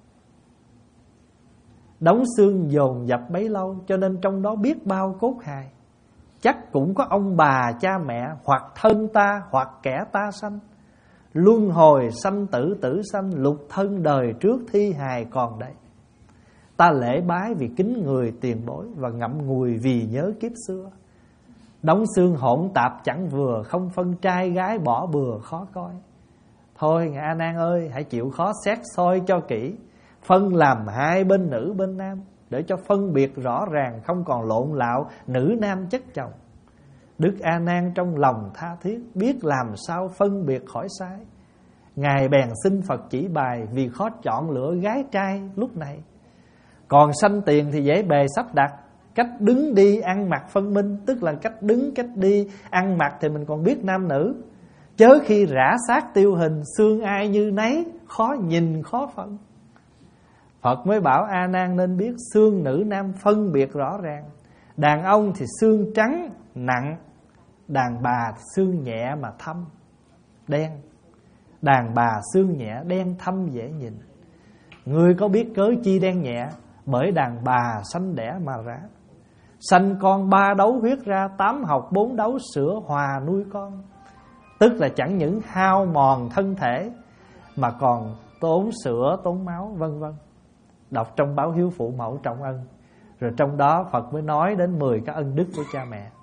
đống xương dồn dập bấy lâu, cho nên trong đó biết bao cốt hài. Chắc cũng có ông bà cha mẹ, hoặc thân ta hoặc kẻ ta sanh. Luân hồi sanh tử tử sanh, lục thân đời trước thi hài còn đây. Ta lễ bái vì kính người tiền bối, và ngậm ngùi vì nhớ kiếp xưa. Đống xương hỗn tạp chẳng vừa, không phân trai gái bỏ bừa khó coi. Thôi Ngài A Nan ơi, hãy chịu khó xét soi cho kỹ, phân làm hai bên nữ bên nam, để cho phân biệt rõ ràng, không còn lộn lạo nữ nam chất chồng. Đức A Nan trong lòng tha thiết, biết làm sao phân biệt khỏi sai. Ngài bèn xin Phật chỉ bài, vì khó chọn lựa gái trai lúc này. Còn sanh tiền thì dễ bề sắp đặt, cách đứng đi ăn mặc phân minh. Tức là cách đứng, cách đi, ăn mặc thì mình còn biết nam nữ. Chớ khi rã xác tiêu hình, xương ai như nấy, khó nhìn khó phân. Phật mới bảo A Nan nên biết xương nữ nam phân biệt rõ ràng. Đàn ông thì xương trắng nặng, đàn bà xương nhẹ mà thâm đen. Đàn bà xương nhẹ đen thâm dễ nhìn. Ngươi có biết cớ chi đen nhẹ? Bởi đàn bà sanh đẻ mà ra. Sanh con ba đấu huyết ra, tám học bốn đấu sữa hòa nuôi con. Tức là chẳng những hao mòn thân thể, mà còn tốn sữa, tốn máu, vân vân. Đọc trong báo Hiếu Phụ Mẫu Trọng Ân. Rồi trong đó Phật mới nói đến mười cái ân đức của cha mẹ.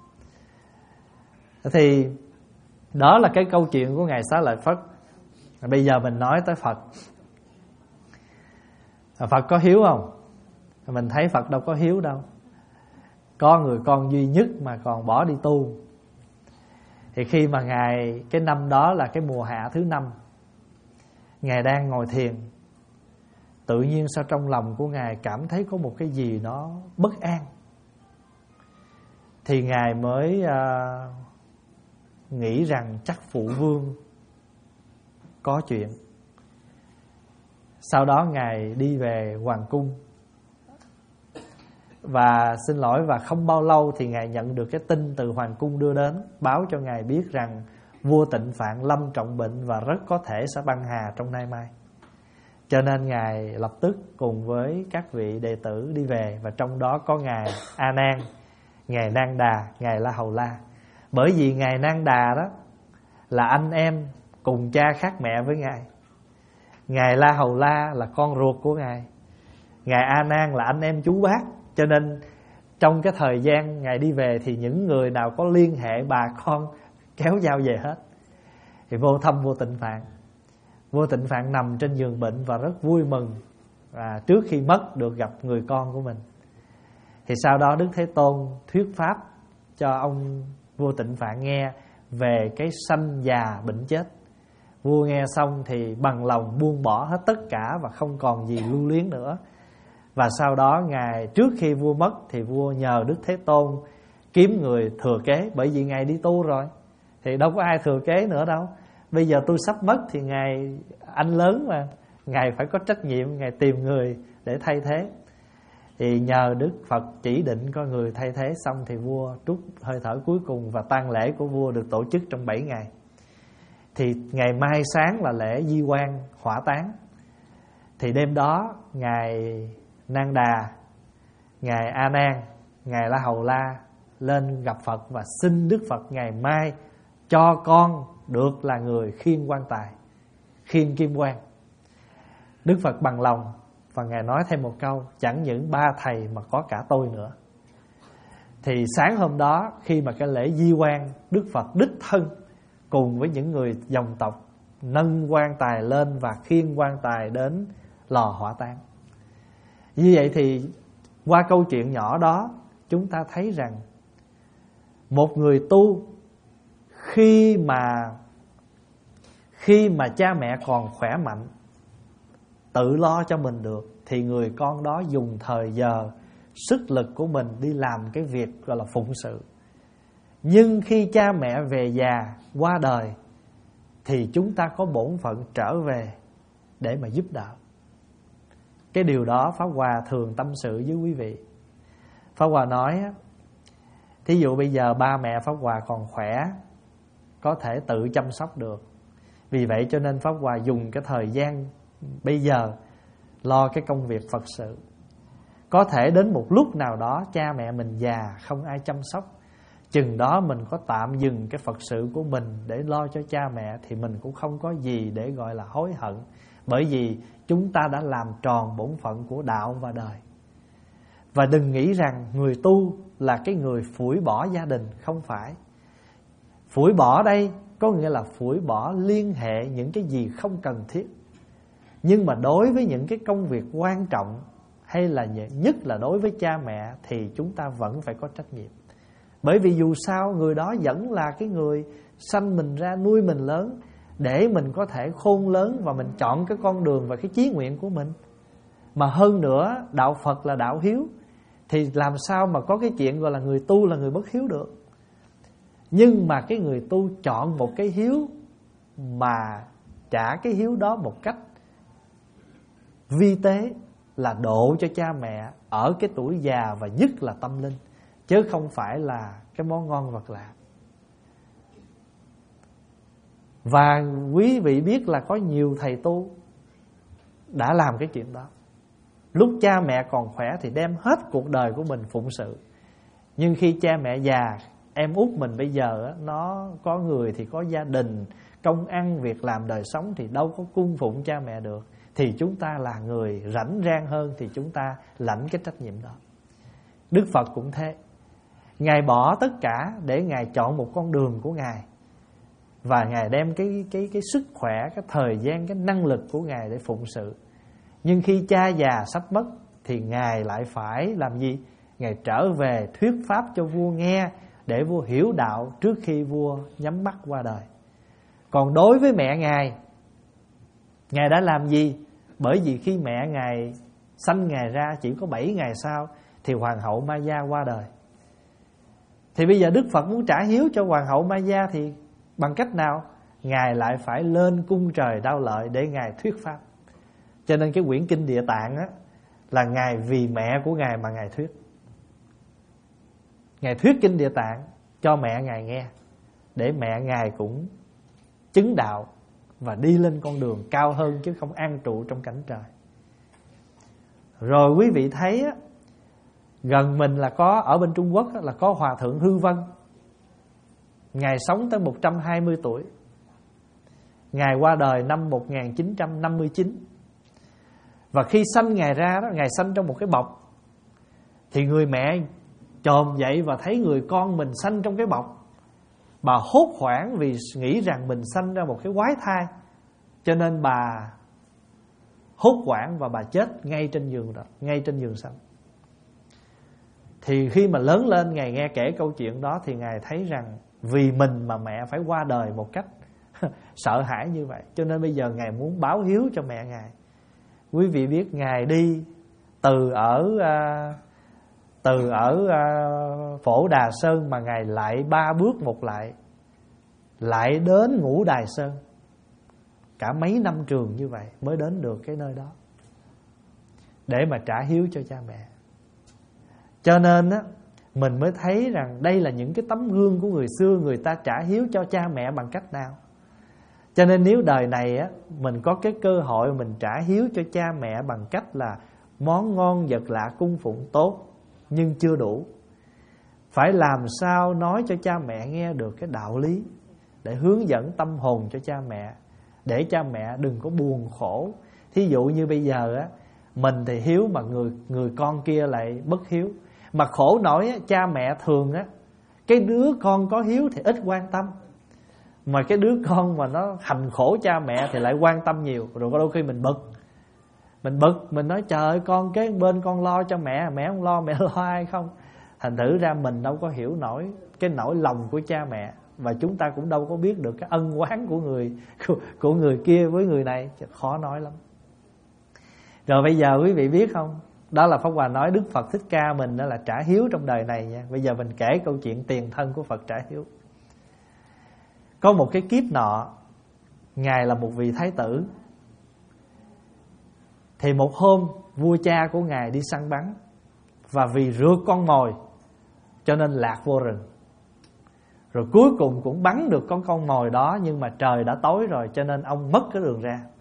Thì đó là cái câu chuyện của Ngài Xá Lợi Phất. Bây giờ mình nói tới Phật. Phật có hiếu không? Mình thấy Phật đâu có hiếu đâu. Có người con duy nhất mà còn bỏ đi tu. Thì khi mà Ngài, cái năm đó là cái mùa hạ thứ năm, Ngài đang ngồi thiền, tự nhiên sao trong lòng của Ngài cảm thấy có một cái gì nó bất an. Thì Ngài mới uh, nghĩ rằng chắc Phụ Vương có chuyện. Sau đó Ngài đi về hoàng cung. Và xin lỗi, và không bao lâu thì Ngài nhận được cái tin từ hoàng cung đưa đến, báo cho Ngài biết rằng vua Tịnh Phạn lâm trọng bệnh và rất có thể sẽ băng hà trong nay mai. Cho nên Ngài lập tức cùng với các vị đệ tử đi về, và trong đó có Ngài A Nan, Ngài Nang Đà, Ngài La Hầu La. Bởi vì Ngài Nang Đà đó là anh em cùng cha khác mẹ với Ngài, Ngài La Hầu La là con ruột của Ngài, Ngài A Nan là anh em chú bác. Cho nên trong cái thời gian Ngài đi về thì những người nào có liên hệ bà con kéo nhau về hết. Thì vô thăm vua Tịnh Phạn. Vua Tịnh Phạn nằm trên giường bệnh và rất vui mừng, và trước khi mất được gặp người con của mình. Thì sau đó Đức Thế Tôn thuyết pháp cho ông vua Tịnh Phạn nghe về cái sanh già bệnh chết. Vua nghe xong thì bằng lòng buông bỏ hết tất cả và không còn gì lưu luyến nữa. Và sau đó Ngài, trước khi vua mất thì vua nhờ Đức Thế Tôn kiếm người thừa kế. Bởi vì Ngài đi tu rồi thì đâu có ai thừa kế nữa đâu. Bây giờ tôi sắp mất thì Ngài anh lớn mà, Ngài phải có trách nhiệm, Ngài tìm người để thay thế. Thì nhờ Đức Phật chỉ định có người thay thế xong thì vua trút hơi thở cuối cùng, và tang lễ của vua được tổ chức trong bảy ngày. Thì ngày mai sáng là lễ di quan hỏa táng. Thì đêm đó Ngài Nang Đà, Ngài A Nan, Ngài La Hầu La lên gặp Phật và xin Đức Phật ngày mai cho con được là người khiêng quan tài, khiêng kim quan. Đức Phật bằng lòng, và Ngài nói thêm một câu: chẳng những ba thầy mà có cả tôi nữa. Thì sáng hôm đó, khi mà cái lễ di quan, Đức Phật đích thân cùng với những người dòng tộc nâng quan tài lên và khiêng quan tài đến lò hỏa táng. Như vậy thì qua câu chuyện nhỏ đó, chúng ta thấy rằng một người tu khi mà khi mà cha mẹ còn khỏe mạnh, tự lo cho mình được, thì người con đó dùng thời giờ, sức lực của mình đi làm cái việc gọi là phụng sự. Nhưng khi cha mẹ về già, qua đời, thì chúng ta có bổn phận trở về để mà giúp đỡ. Cái điều đó Pháp Hòa thường tâm sự với quý vị. Pháp Hòa nói, thí dụ bây giờ ba mẹ Pháp Hòa còn khỏe, có thể tự chăm sóc được. Vì vậy cho nên Pháp Hòa dùng cái thời gian bây giờ lo cái công việc Phật sự. Có thể đến một lúc nào đó cha mẹ mình già không ai chăm sóc, chừng đó mình có tạm dừng cái Phật sự của mình để lo cho cha mẹ, thì mình cũng không có gì để gọi là hối hận. Bởi vì chúng ta đã làm tròn bổn phận của đạo và đời. Và đừng nghĩ rằng người tu là cái người phủi bỏ gia đình, không phải. Phủi bỏ đây có nghĩa là phủi bỏ liên hệ những cái gì không cần thiết. Nhưng mà đối với những cái công việc quan trọng, hay là nhất là đối với cha mẹ, thì chúng ta vẫn phải có trách nhiệm. Bởi vì dù sao người đó vẫn là cái người sanh mình ra, nuôi mình lớn, để mình có thể khôn lớn và mình chọn cái con đường và cái chí nguyện của mình. Mà hơn nữa, đạo Phật là đạo hiếu, thì làm sao mà có cái chuyện gọi là người tu là người bất hiếu được. Nhưng mà cái người tu chọn một cái hiếu mà trả cái hiếu đó một cách vi tế, là độ cho cha mẹ ở cái tuổi già và nhất là tâm linh, chứ không phải là cái món ngon vật lạ. Và quý vị biết là có nhiều thầy tu đã làm cái chuyện đó. Lúc cha mẹ còn khỏe thì đem hết cuộc đời của mình phụng sự. Nhưng khi cha mẹ già, em út mình bây giờ nó có người thì có gia đình, công ăn việc làm đời sống, thì đâu có cung phụng cha mẹ được. Thì chúng ta là người rảnh rang hơn, thì chúng ta lãnh cái trách nhiệm đó. Đức Phật cũng thế. Ngài bỏ tất cả để Ngài chọn một con đường của Ngài. Và Ngài đem cái, cái, cái sức khỏe, cái thời gian, cái năng lực của Ngài để phụng sự. Nhưng khi cha già sắp mất thì Ngài lại phải làm gì? Ngài trở về thuyết pháp cho vua nghe, để vua hiểu đạo trước khi vua nhắm mắt qua đời. Còn đối với mẹ Ngài, Ngài đã làm gì? Bởi vì khi mẹ Ngài sanh Ngài ra chỉ có bảy ngày sau thì Hoàng hậu Maya qua đời. Thì bây giờ Đức Phật muốn trả hiếu cho Hoàng hậu Maya thì bằng cách nào? Ngài lại phải lên cung trời Đao Lợi để Ngài thuyết pháp. Cho nên cái quyển kinh Địa Tạng á, là Ngài vì mẹ của Ngài mà Ngài thuyết. Ngài thuyết kinh Địa Tạng cho mẹ Ngài nghe, để mẹ Ngài cũng chứng đạo và đi lên con đường cao hơn, chứ không an trụ trong cảnh trời. Rồi quý vị thấy á, gần mình là có, ở bên Trung Quốc á, là có Hòa Thượng Hư Vân. Ngài sống tới một trăm hai mươi tuổi. Ngài qua đời năm một nghìn chín trăm năm mươi chín. Và khi sanh Ngài ra đó, Ngài sanh trong một cái bọc. Thì người mẹ chồm dậy và thấy người con mình sanh trong cái bọc. Bà hốt hoảng vì nghĩ rằng mình sanh ra một cái quái thai. Cho nên bà hốt hoảng và bà chết ngay trên giường đó, ngay trên giường sanh. Thì khi mà lớn lên, Ngài nghe kể câu chuyện đó thì Ngài thấy rằng vì mình mà mẹ phải qua đời một cách sợ hãi như vậy. Cho nên bây giờ Ngài muốn báo hiếu cho mẹ Ngài. Quý vị biết Ngài đi từ ở uh, từ ở uh, Phổ Đà Sơn mà Ngài lại ba bước một lại, lại đến Ngũ Đài Sơn. Cả mấy năm trường như vậy mới đến được cái nơi đó, để mà trả hiếu cho cha mẹ. Cho nên á, mình mới thấy rằng đây là những cái tấm gương của người xưa, người ta trả hiếu cho cha mẹ bằng cách nào. Cho nên nếu đời này á, mình có cái cơ hội mình trả hiếu cho cha mẹ bằng cách là món ngon vật lạ cung phụng tốt, nhưng chưa đủ. Phải làm sao nói cho cha mẹ nghe được cái đạo lý, để hướng dẫn tâm hồn cho cha mẹ, để cha mẹ đừng có buồn khổ. Thí dụ như bây giờ á, mình thì hiếu mà người người con kia lại bất hiếu. Mà khổ nổi á, cha mẹ thường á, cái đứa con có hiếu thì ít quan tâm, mà cái đứa con mà nó hành khổ cha mẹ thì lại quan tâm nhiều. Rồi có đôi khi mình bực, Mình bực, mình nói trời ơi, con kế bên con lo cho mẹ, mẹ không lo, mẹ lo ai không? Thành thử ra mình đâu có hiểu nổi cái nỗi lòng của cha mẹ, và chúng ta cũng đâu có biết được cái ân oán của người của, của người kia với người này. Khó nói lắm. Rồi bây giờ quý vị biết không, đó là Pháp Hòa nói Đức Phật Thích Ca mình đó là trả hiếu trong đời này nha. Bây giờ mình kể câu chuyện tiền thân của Phật trả hiếu. Có một cái kiếp nọ, Ngài là một vị thái tử. Thì một hôm vua cha của Ngài đi săn bắn, và vì rượt con mồi cho nên lạc vô rừng. Rồi cuối cùng cũng bắn được con con mồi đó, nhưng mà trời đã tối rồi cho nên ông mất cái đường ra.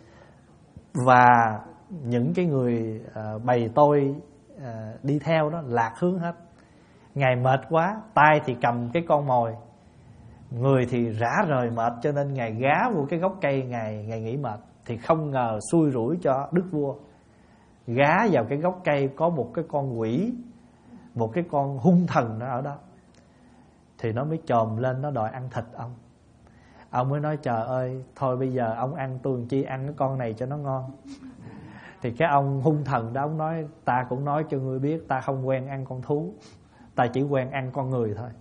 Và những cái người uh, bầy tôi uh, đi theo đó lạc hướng hết. Ngài mệt quá, tay thì cầm cái con mồi, người thì rã rời mệt, cho nên Ngài gá vô cái gốc cây, Ngài, Ngài nghỉ mệt. Thì không ngờ xui rủi cho đức vua, gá vào cái gốc cây có một cái con quỷ, một cái con hung thần nó ở đó. Thì nó mới chồm lên, nó đòi ăn thịt ông. Ông mới nói trời ơi, thôi bây giờ ông ăn tôi làm chi, ăn cái con này cho nó ngon. Thì cái ông hung thần đó, ông nói ta cũng nói cho ngươi biết, ta không quen ăn con thú, ta chỉ quen ăn con người thôi.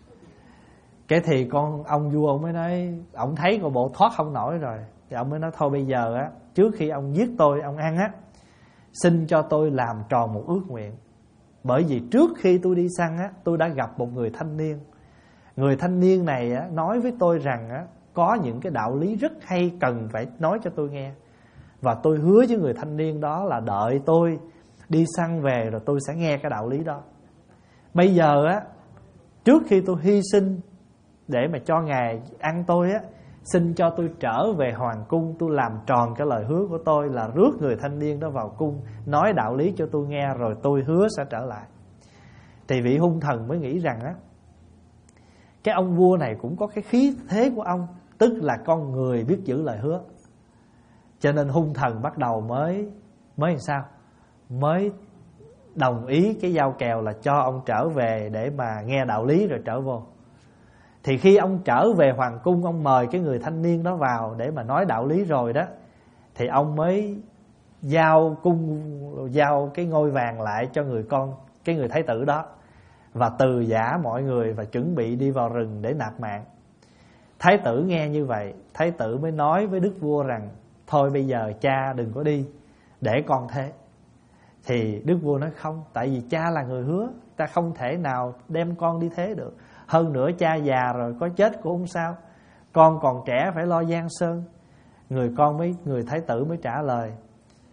Cái thì con ông vua ông mới nói, ông thấy coi bộ thoát không nổi rồi. Thì ông mới nói thôi bây giờ á, trước khi ông giết tôi, ông ăn á, xin cho tôi làm tròn một ước nguyện. Bởi vì trước khi tôi đi săn á, tôi đã gặp một người thanh niên. Người thanh niên này á, nói với tôi rằng á, có những cái đạo lý rất hay cần phải nói cho tôi nghe. Và tôi hứa với người thanh niên đó là đợi tôi đi săn về rồi tôi sẽ nghe cái đạo lý đó. Bây giờ á, trước khi tôi hy sinh để mà cho Ngài ăn tôi á, xin cho tôi trở về hoàng cung, tôi làm tròn cái lời hứa của tôi là rước người thanh niên đó vào cung, nói đạo lý cho tôi nghe, rồi tôi hứa sẽ trở lại. Thì vị hung thần mới nghĩ rằng á, cái ông vua này cũng có cái khí thế của ông, tức là con người biết giữ lời hứa. Cho nên hung thần bắt đầu mới mới làm sao? Mới đồng ý cái giao kèo là cho ông trở về để mà nghe đạo lý rồi trở vô. Thì khi ông trở về hoàng cung, ông mời cái người thanh niên đó vào để mà nói đạo lý rồi đó, thì ông mới giao cung giao cái ngôi vàng lại cho người con, cái người thái tử đó, và từ giả mọi người và chuẩn bị đi vào rừng để nạp mạng. Thái tử nghe như vậy, thái tử mới nói với đức vua rằng thôi bây giờ cha đừng có đi, để con thế. Thì đức vua nói không, tại vì cha là người hứa, ta không thể nào đem con đi thế được. Hơn nữa cha già rồi, có chết cũng không sao, con còn trẻ phải lo giang sơn. Người con mới người thái tử mới trả lời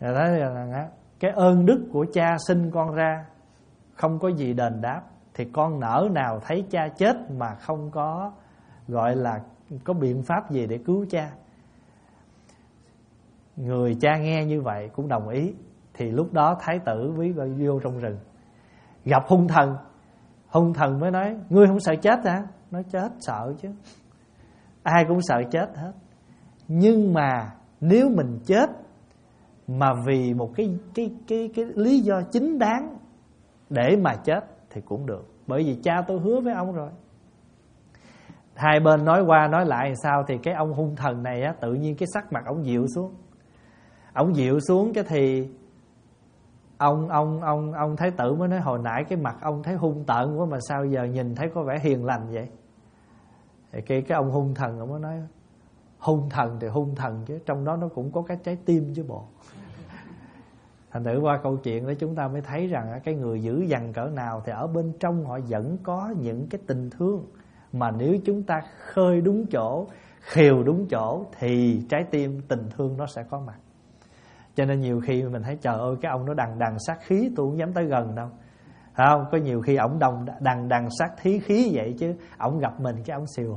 Rồi nói là cái ơn đức của cha sinh con ra không có gì đền đáp, thì con nỡ nào thấy cha chết mà không có gọi là có biện pháp gì để cứu cha. Người cha nghe như vậy cũng đồng ý. Thì lúc đó thái tử với vô trong rừng gặp hung thần. Hung thần mới nói: ngươi không sợ chết hả? Nói: chết sợ chứ, ai cũng sợ chết hết. Nhưng mà nếu mình chết mà vì một cái cái cái cái lý do chính đáng để mà chết thì cũng được, bởi vì cha tôi hứa với ông rồi. Hai bên nói qua nói lại làm sao thì cái ông hung thần này á, tự nhiên cái sắc mặt ông dịu xuống. Ông dịu xuống cái thì ông ông ông ông thái tử mới nói: hồi nãy cái mặt ông thấy hung tợn quá mà sao giờ nhìn thấy có vẻ hiền lành vậy? Thì cái cái ông hung thần ông mới nói: hung thần thì hung thần chứ trong đó nó cũng có cái trái tim chứ bộ. Thành thử qua câu chuyện đó chúng ta mới thấy rằng cái người dữ dằn cỡ nào thì ở bên trong họ vẫn có những cái tình thương, mà nếu chúng ta khơi đúng chỗ, khều đúng chỗ thì trái tim tình thương nó sẽ có mặt. Cho nên nhiều khi mình thấy trời ơi cái ông nó đằng đằng sát khí, tôi không dám tới gần đâu, phải không? Có nhiều khi ổng đồng đằng đằng sát thí khí vậy chứ ổng gặp mình cái ổng xìu.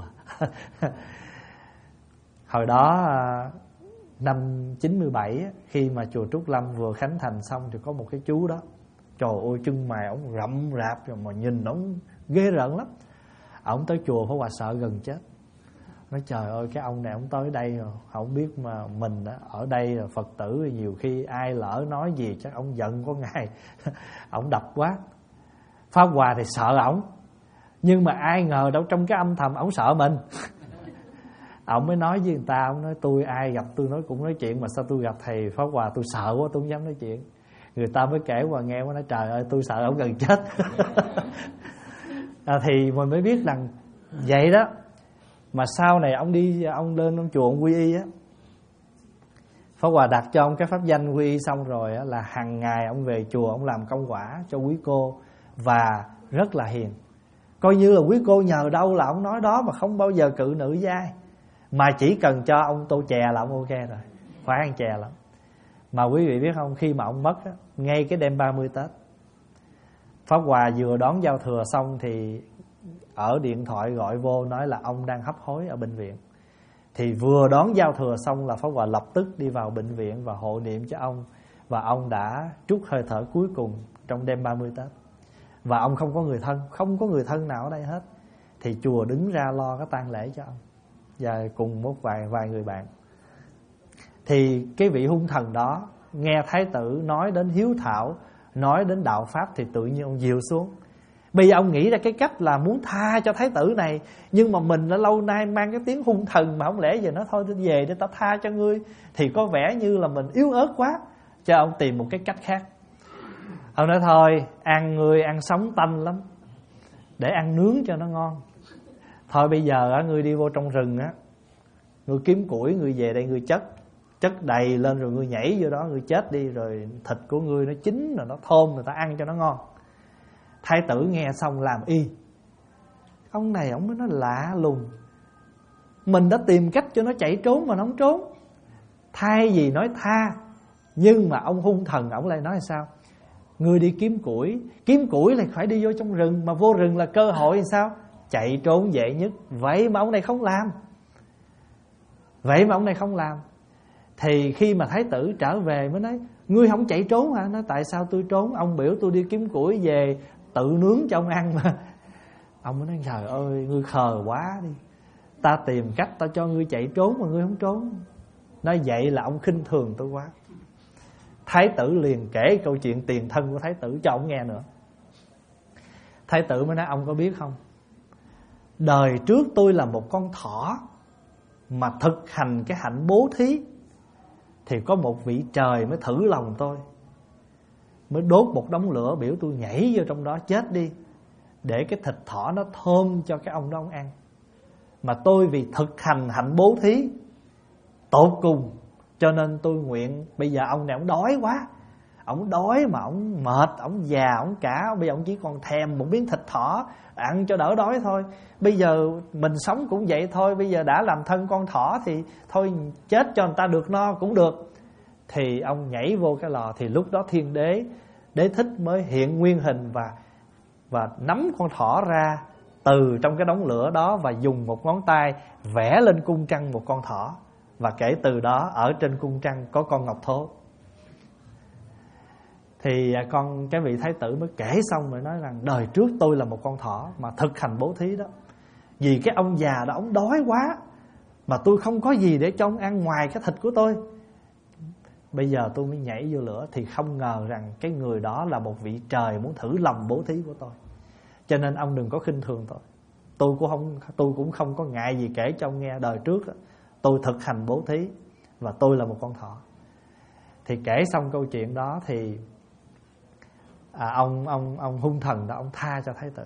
Hồi đó năm chín mươi bảy khi mà chùa Trúc Lâm vừa khánh thành xong thì có một cái chú đó, trời ơi chân mày ổng rậm rạp rồi mà nhìn ổng ghê rợn lắm. Ổng tới chùa Pháp Hòa sợ gần chết, nói trời ơi cái ông này ổng tới đây rồi không biết mà mình đó, ở đây là Phật tử nhiều khi ai lỡ nói gì chắc ổng giận có ngày. Ổng đập quá. Pháp Hòa thì sợ ổng, nhưng mà ai ngờ đâu trong cái âm thầm ổng sợ mình. Ổng mới nói với người ta, ổng nói tôi ai gặp tôi nói cũng nói chuyện, mà sao tôi gặp thầy Pháp Hòa tôi sợ quá tôi không dám nói chuyện. Người ta mới kể qua nghe, mới nói trời ơi tôi sợ ổng gần chết. À, thì mình mới biết rằng vậy đó. Mà sau này ông đi, ông lên ông chùa ông quy y á, Pháp Hòa đặt cho ông cái pháp danh quy y xong rồi á, là hàng ngày ông về chùa ông làm công quả cho quý cô và rất là hiền. Coi như là quý cô nhờ đâu là ông nói đó, mà không bao giờ cự nữ với ai, mà chỉ cần cho ông tô chè là ông ok rồi, khoái ăn chè lắm. Mà quý vị biết không, khi mà ông mất á, ngay cái đêm ba mươi Tết, Pháp Hòa vừa đón giao thừa xong thì ở điện thoại gọi vô nói là ông đang hấp hối ở bệnh viện. Thì vừa đón giao thừa xong là Pháp Hòa lập tức đi vào bệnh viện và hộ niệm cho ông. Và ông đã trút hơi thở cuối cùng trong đêm ba mươi Tết. Và ông không có người thân, không có người thân nào ở đây hết. Thì chùa đứng ra lo cái tang lễ cho ông và cùng một vài vài người bạn. Thì cái vị hung thần đó nghe thái tử nói đến hiếu thảo, nói đến đạo pháp thì tự nhiên ông dịu xuống. Bây giờ ông nghĩ ra cái cách là muốn tha cho thái tử này, nhưng mà mình đã lâu nay mang cái tiếng hung thần, mà không lẽ giờ nó thôi tôi về để ta tha cho ngươi thì có vẻ như là mình yếu ớt quá. Cho ông tìm một cái cách khác. Ông nói thôi ăn ngươi ăn sống tanh lắm, để ăn nướng cho nó ngon. Thôi bây giờ á, ngươi đi vô trong rừng á, ngươi kiếm củi, ngươi về đây ngươi chất chất đầy lên rồi ngươi nhảy vô đó ngươi chết đi, rồi thịt của ngươi nó chín rồi nó thơm, người ta ăn cho nó ngon. Thái tử nghe xong làm y. Ông này ông mới nói lạ lùng, mình đã tìm cách cho nó chạy trốn mà nó không trốn. Thay vì nói tha, nhưng mà ông hung thần ông lại nói là sao? Ngươi đi kiếm củi, kiếm củi là phải đi vô trong rừng, mà vô rừng là cơ hội thì sao? Chạy trốn dễ nhất. Vậy mà ông này không làm. Vậy mà ông này không làm. Thì khi mà thái tử trở về mới nói ngươi không chạy trốn hả? Nói tại sao tôi trốn? Ông biểu tôi đi kiếm củi về tự nướng cho ông ăn mà. Ông mới nói trời ơi ngươi khờ quá đi, ta tìm cách ta cho ngươi chạy trốn mà ngươi không trốn. Nói vậy là ông khinh thường tôi quá. Thái tử liền kể câu chuyện tiền thân của thái tử cho ông nghe nữa. Thái tử mới nói ông có biết không, đời trước tôi là một con thỏ mà thực hành cái hạnh bố thí, thì có một vị trời mới thử lòng tôi, mới đốt một đống lửa biểu tôi nhảy vô trong đó chết đi, để cái thịt thỏ nó thơm cho cái ông đó ông ăn. Mà tôi vì thực hành hạnh bố thí tột cùng, cho nên tôi nguyện bây giờ ông này ông đói quá, ông đói mà ông mệt, ông già, ông cả, bây giờ ông chỉ còn thèm một miếng thịt thỏ ăn cho đỡ đói thôi. Bây giờ mình sống cũng vậy thôi, bây giờ đã làm thân con thỏ thì thôi chết cho người ta được no cũng được. thì ông nhảy vô cái lò. Thì lúc đó Thiên Đế, Đế Thích mới hiện nguyên hình và và nắm con thỏ ra từ trong cái đống lửa đó, và dùng một ngón tay vẽ lên cung trăng một con thỏ. Và kể từ đó ở trên cung trăng có con Ngọc Thố. Thì con cái vị thái tử mới kể xong rồi nói rằng đời trước tôi là một con thỏ mà thực hành bố thí đó. Vì cái ông già đó ông đói quá mà tôi không có gì để cho ông ăn ngoài cái thịt của tôi. Bây giờ tôi mới nhảy vô lửa. Thì không ngờ rằng cái người đó là một vị trời muốn thử lòng bố thí của tôi. Cho nên ông đừng có khinh thường tôi. Tôi cũng không, tôi cũng không có ngại gì kể cho ông nghe đời trước đó, tôi thực hành bố thí và tôi là một con thỏ. Thì kể xong câu chuyện đó thì à, ông ông ông hung thần đó ông tha cho thái tử.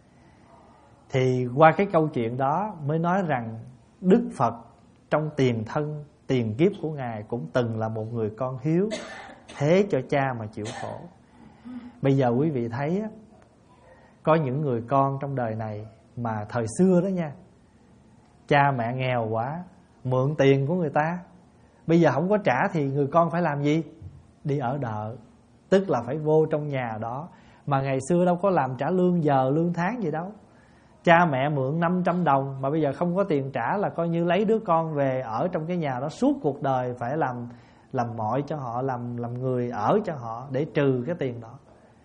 Thì qua cái câu chuyện đó mới nói rằng Đức Phật trong tiền thân tiền kiếp của Ngài cũng từng là một người con hiếu, thế cho cha mà chịu khổ. Bây giờ quý vị thấy á, có những người con trong đời này mà thời xưa đó nha, cha mẹ nghèo quá, mượn tiền của người ta, bây giờ không có trả thì người con phải làm gì? Đi ở đợ, tức là phải vô trong nhà đó. Mà ngày xưa đâu có làm trả lương giờ, lương tháng gì đâu. Cha mẹ mượn năm trăm đồng mà bây giờ không có tiền trả là coi như lấy đứa con về ở trong cái nhà đó suốt cuộc đời, phải làm làm mọi cho họ, làm làm người ở cho họ để trừ cái tiền đó.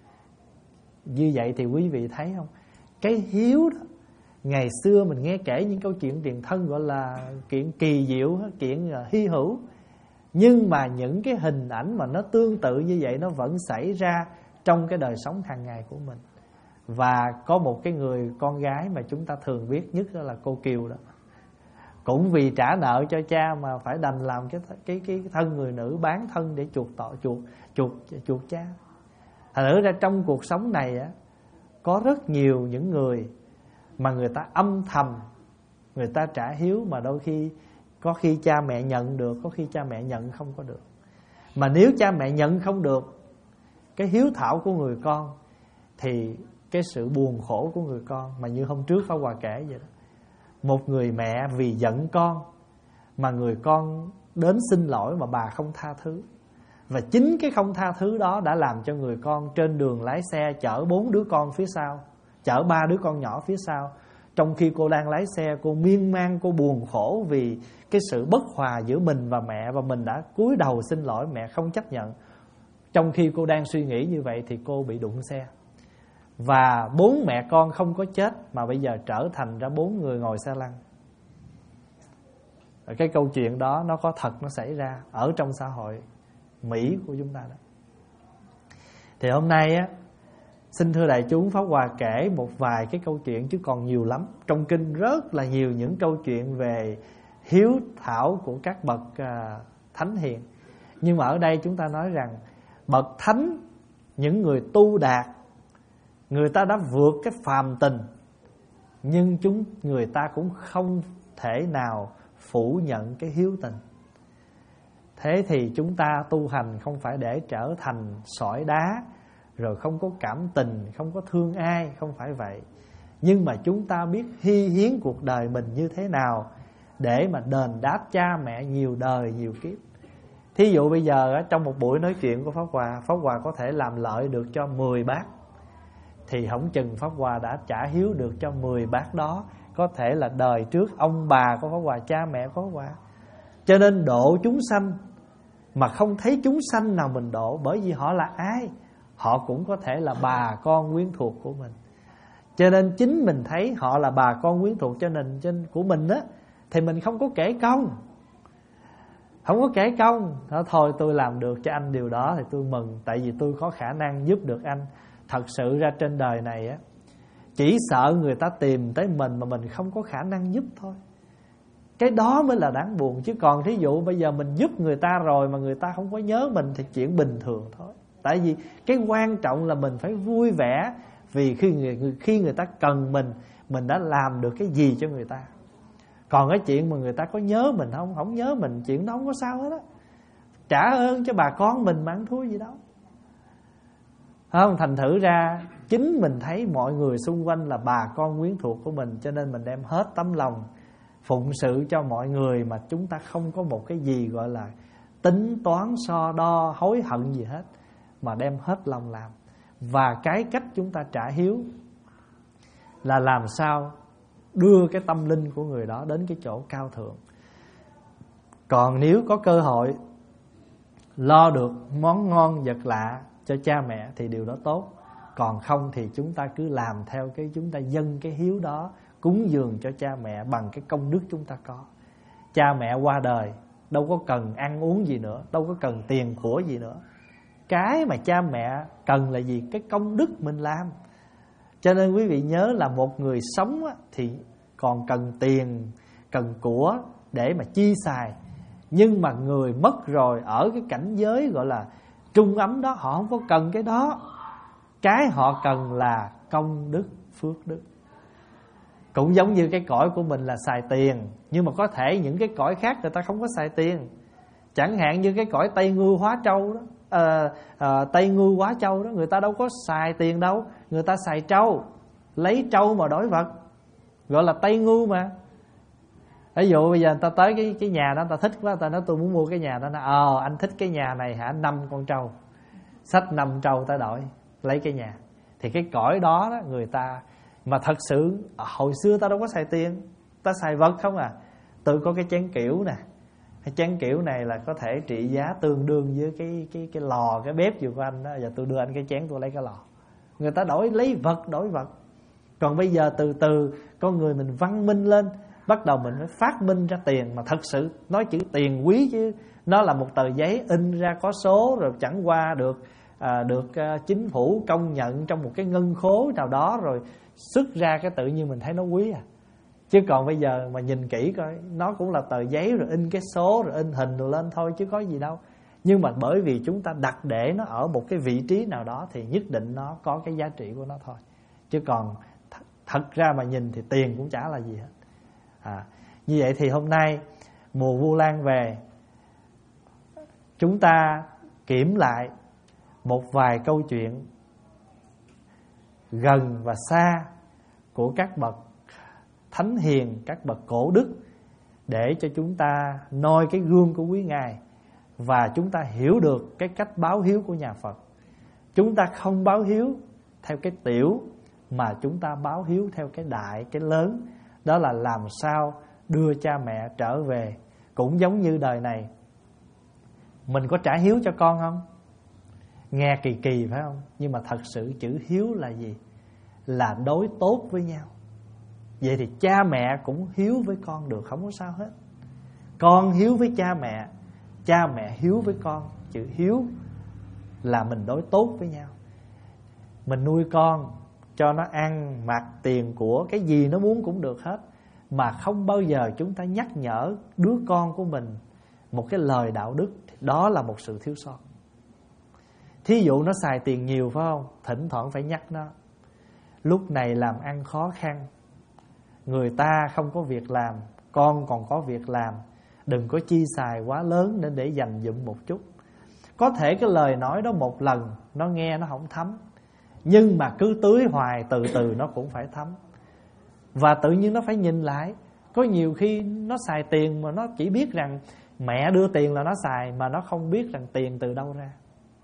Như vậy thì quý vị thấy không, cái hiếu đó, ngày xưa mình nghe kể những câu chuyện tiền thân gọi là chuyện kỳ diệu, chuyện hy hữu. Nhưng mà những cái hình ảnh mà nó tương tự như vậy nó vẫn xảy ra trong cái đời sống hàng ngày của mình. Và có một cái người con gái mà chúng ta thường biết nhất đó là cô Kiều đó. Cũng vì trả nợ cho cha mà phải đành làm cái cái cái thân người nữ, bán thân để chuộc tội, chuộc chuộc chuộc cha. Thành thử ra trong cuộc sống này á, có rất nhiều những người mà người ta âm thầm người ta trả hiếu, mà đôi khi có khi cha mẹ nhận được, có khi cha mẹ nhận không có được. Mà nếu cha mẹ nhận không được cái hiếu thảo của người con thì cái sự buồn khổ của người con, mà như hôm trước Pháp Hòa kể vậy đó, một người mẹ vì giận con mà người con đến xin lỗi mà bà không tha thứ, và chính cái không tha thứ đó đã làm cho người con trên đường lái xe chở bốn đứa con phía sau, chở ba đứa con nhỏ phía sau. Trong khi cô đang lái xe, cô miên man, cô buồn khổ vì cái sự bất hòa giữa mình và mẹ, và mình đã cúi đầu xin lỗi mẹ không chấp nhận. Trong khi cô đang suy nghĩ như vậy thì cô bị đụng xe, và bốn mẹ con không có chết mà bây giờ trở thành ra bốn người ngồi xe lăn. Cái câu chuyện đó nó có thật, nó xảy ra ở trong xã hội Mỹ của chúng ta đó. Thì hôm nay á, xin thưa đại chúng, Pháp Hòa kể một vài cái câu chuyện chứ còn nhiều lắm. Trong kinh rất là nhiều những câu chuyện về hiếu thảo của các bậc à, thánh hiền. Nhưng mà ở đây chúng ta nói rằng bậc thánh, những người tu đạt, người ta đã vượt cái phàm tình, nhưng chúng người ta cũng không thể nào phủ nhận cái hiếu tình. Thế thì chúng ta tu hành không phải để trở thành sỏi đá, rồi không có cảm tình, không có thương ai, không phải vậy. Nhưng mà chúng ta biết hy hiến cuộc đời mình như thế nào để mà đền đáp cha mẹ nhiều đời, nhiều kiếp. Thí dụ bây giờ trong một buổi nói chuyện của Pháp Hòa, Pháp Hòa có thể làm lợi được cho mười bác, thì không chừng Pháp Hòa đã trả hiếu được cho mười bác đó. Có thể là đời trước ông bà của Pháp Hòa, cha mẹ của Pháp Hòa. Cho nên độ chúng sanh mà không thấy chúng sanh nào mình độ, bởi vì họ là ai? Họ cũng có thể là bà con quyến thuộc của mình. Cho nên chính mình thấy họ là bà con quyến thuộc cho nên trên của mình á, thì mình không có kể công. Không có kể công. Đó, thôi tôi làm được cho anh điều đó thì tôi mừng, tại vì tôi có khả năng giúp được anh. Thật sự ra trên đời này á, chỉ sợ người ta tìm tới mình mà mình không có khả năng giúp thôi. Cái đó mới là đáng buồn. Chứ còn thí dụ bây giờ mình giúp người ta rồi mà người ta không có nhớ mình thì chuyện bình thường thôi. Tại vì cái quan trọng là mình phải vui vẻ, vì khi người, khi người ta cần mình, mình đã làm được cái gì cho người ta. Còn cái chuyện mà người ta có nhớ mình không, không nhớ mình, chuyện đó không có sao hết á. Trả ơn cho bà con mình mà ăn thua gì đâu. Không, thành thử ra chính mình thấy mọi người xung quanh là bà con quyến thuộc của mình, cho nên mình đem hết tấm lòng phụng sự cho mọi người, mà chúng ta không có một cái gì gọi là tính toán so đo hối hận gì hết, mà đem hết lòng làm. Và cái cách chúng ta trả hiếu là làm sao đưa cái tâm linh của người đó đến cái chỗ cao thượng. Còn nếu có cơ hội lo được món ngon vật lạ cho cha mẹ thì điều đó tốt. Còn không thì chúng ta cứ làm theo cái chúng ta dâng cái hiếu đó, cúng dường cho cha mẹ bằng cái công đức chúng ta có. Cha mẹ qua đời đâu có cần ăn uống gì nữa, đâu có cần tiền của gì nữa. Cái mà cha mẹ cần là gì? Cái công đức mình làm. Cho nên quý vị nhớ là một người sống thì còn cần tiền, cần của để mà chi xài. Nhưng mà người mất rồi, ở cái cảnh giới gọi là trung ấm đó, họ không có cần cái đó. Cái họ cần là công đức, phước đức. Cũng giống như cái cõi của mình là xài tiền, nhưng mà có thể những cái cõi khác người ta không có xài tiền. Chẳng hạn như cái cõi Tây Ngưu Hóa Châu đó, à, à, Tây Ngưu Hóa Châu đó, người ta đâu có xài tiền đâu. Người ta xài trâu, lấy trâu mà đổi vật, gọi là Tây Ngưu mà. Ví dụ bây giờ người ta tới cái, cái nhà đó, người ta thích quá, người ta nói tôi muốn mua cái nhà đó. Ờ anh thích cái nhà này hả? Năm con trâu, xách năm trâu ta đổi lấy cái nhà. Thì cái cõi đó, đó người ta mà thật sự hồi xưa ta đâu có xài tiền, ta xài vật không à. Tôi có cái chén kiểu nè, cái chén kiểu này là có thể trị giá tương đương với cái cái cái lò, cái bếp vừa của anh đó. Giờ tôi đưa anh cái chén, tôi lấy cái lò. Người ta đổi lấy vật, đổi vật. Còn bây giờ từ từ con người mình văn minh lên, bắt đầu mình phải phát minh ra tiền. Mà thật sự nói chữ tiền quý chứ nó là một tờ giấy in ra có số, rồi chẳng qua được à, được à, chính phủ công nhận trong một cái ngân khố nào đó, rồi xuất ra cái tự nhiên mình thấy nó quý à. Chứ còn bây giờ mà nhìn kỹ coi, nó cũng là tờ giấy rồi in cái số rồi in hình rồi lên thôi chứ có gì đâu. Nhưng mà bởi vì chúng ta đặt để nó ở một cái vị trí nào đó thì nhất định nó có cái giá trị của nó thôi. Chứ còn th- thật ra mà nhìn thì tiền cũng chả là gì hết. À, như vậy thì hôm nay mùa Vu Lan về, chúng ta kiểm lại một vài câu chuyện gần và xa của các bậc thánh hiền, các bậc cổ đức, để cho chúng ta noi cái gương của quý ngài và chúng ta hiểu được cái cách báo hiếu của nhà Phật. Chúng ta không báo hiếu theo cái tiểu, mà chúng ta báo hiếu theo cái đại, cái lớn. Đó là làm sao đưa cha mẹ trở về. Cũng giống như đời này, mình có trả hiếu cho con không? Nghe kỳ kỳ phải không? Nhưng mà thật sự chữ hiếu là gì? Là đối tốt với nhau. Vậy thì cha mẹ cũng hiếu với con được, không có sao hết. Con hiếu với cha mẹ, cha mẹ hiếu với con. Chữ hiếu là mình đối tốt với nhau. Mình nuôi con, cho nó ăn, mặc, tiền của, cái gì nó muốn cũng được hết. Mà không bao giờ chúng ta nhắc nhở đứa con của mình một cái lời đạo đức, đó là một sự thiếu sót. Thí dụ nó xài tiền nhiều phải không? Thỉnh thoảng phải nhắc nó, lúc này làm ăn khó khăn, người ta không có việc làm, con còn có việc làm, đừng có chi xài quá lớn nên để dành dụm một chút. Có thể cái lời nói đó một lần nó nghe nó không thấm, nhưng mà cứ tưới hoài, từ từ nó cũng phải thấm. Và tự nhiên nó phải nhìn lại. Có nhiều khi nó xài tiền mà nó chỉ biết rằng mẹ đưa tiền là nó xài, mà nó không biết rằng tiền từ đâu ra.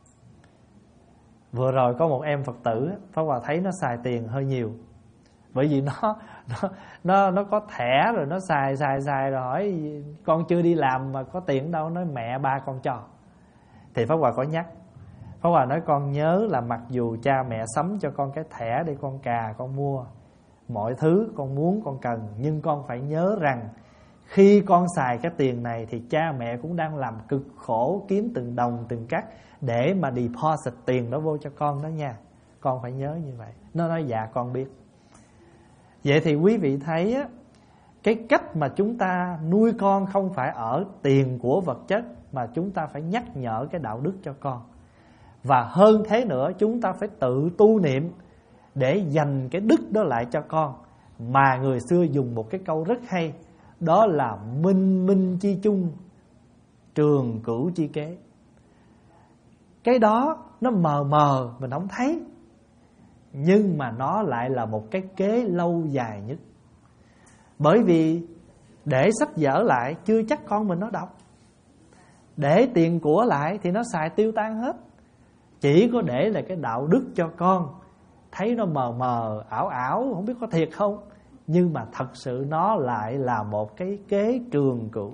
Vừa rồi có một em Phật tử, Pháp Hòa thấy nó xài tiền hơi nhiều. Bởi vì nó nó nó, nó có thẻ rồi nó xài xài xài rồi hỏi con chưa đi làm mà có tiền đâu, nói mẹ ba con cho. Thì Pháp Hòa có nhắc. Pháp Hòa nói con nhớ là mặc dù cha mẹ sắm cho con cái thẻ để con cà, con mua mọi thứ con muốn, con cần, nhưng con phải nhớ rằng khi con xài cái tiền này thì cha mẹ cũng đang làm cực khổ kiếm từng đồng từng cắc để mà deposit tiền đó vô cho con đó nha. Con phải nhớ như vậy. Nó nói dạ con biết. Vậy thì quý vị thấy á, cái cách mà chúng ta nuôi con không phải ở tiền của vật chất, mà chúng ta phải nhắc nhở cái đạo đức cho con. Và hơn thế nữa, chúng ta phải tự tu niệm để dành cái đức đó lại cho con. Mà người xưa dùng một cái câu rất hay, đó là minh minh chi chung, trường cửu chi kế. Cái đó nó mờ mờ mình không thấy, nhưng mà nó lại là một cái kế lâu dài nhất. Bởi vì để sách vở lại chưa chắc con mình nó đọc. để tiền của lại thì nó xài tiêu tan hết. Chỉ có để là cái đạo đức cho con, thấy nó mờ mờ ảo ảo, không biết có thiệt không, nhưng mà thật sự nó lại là một cái kế trường cửu.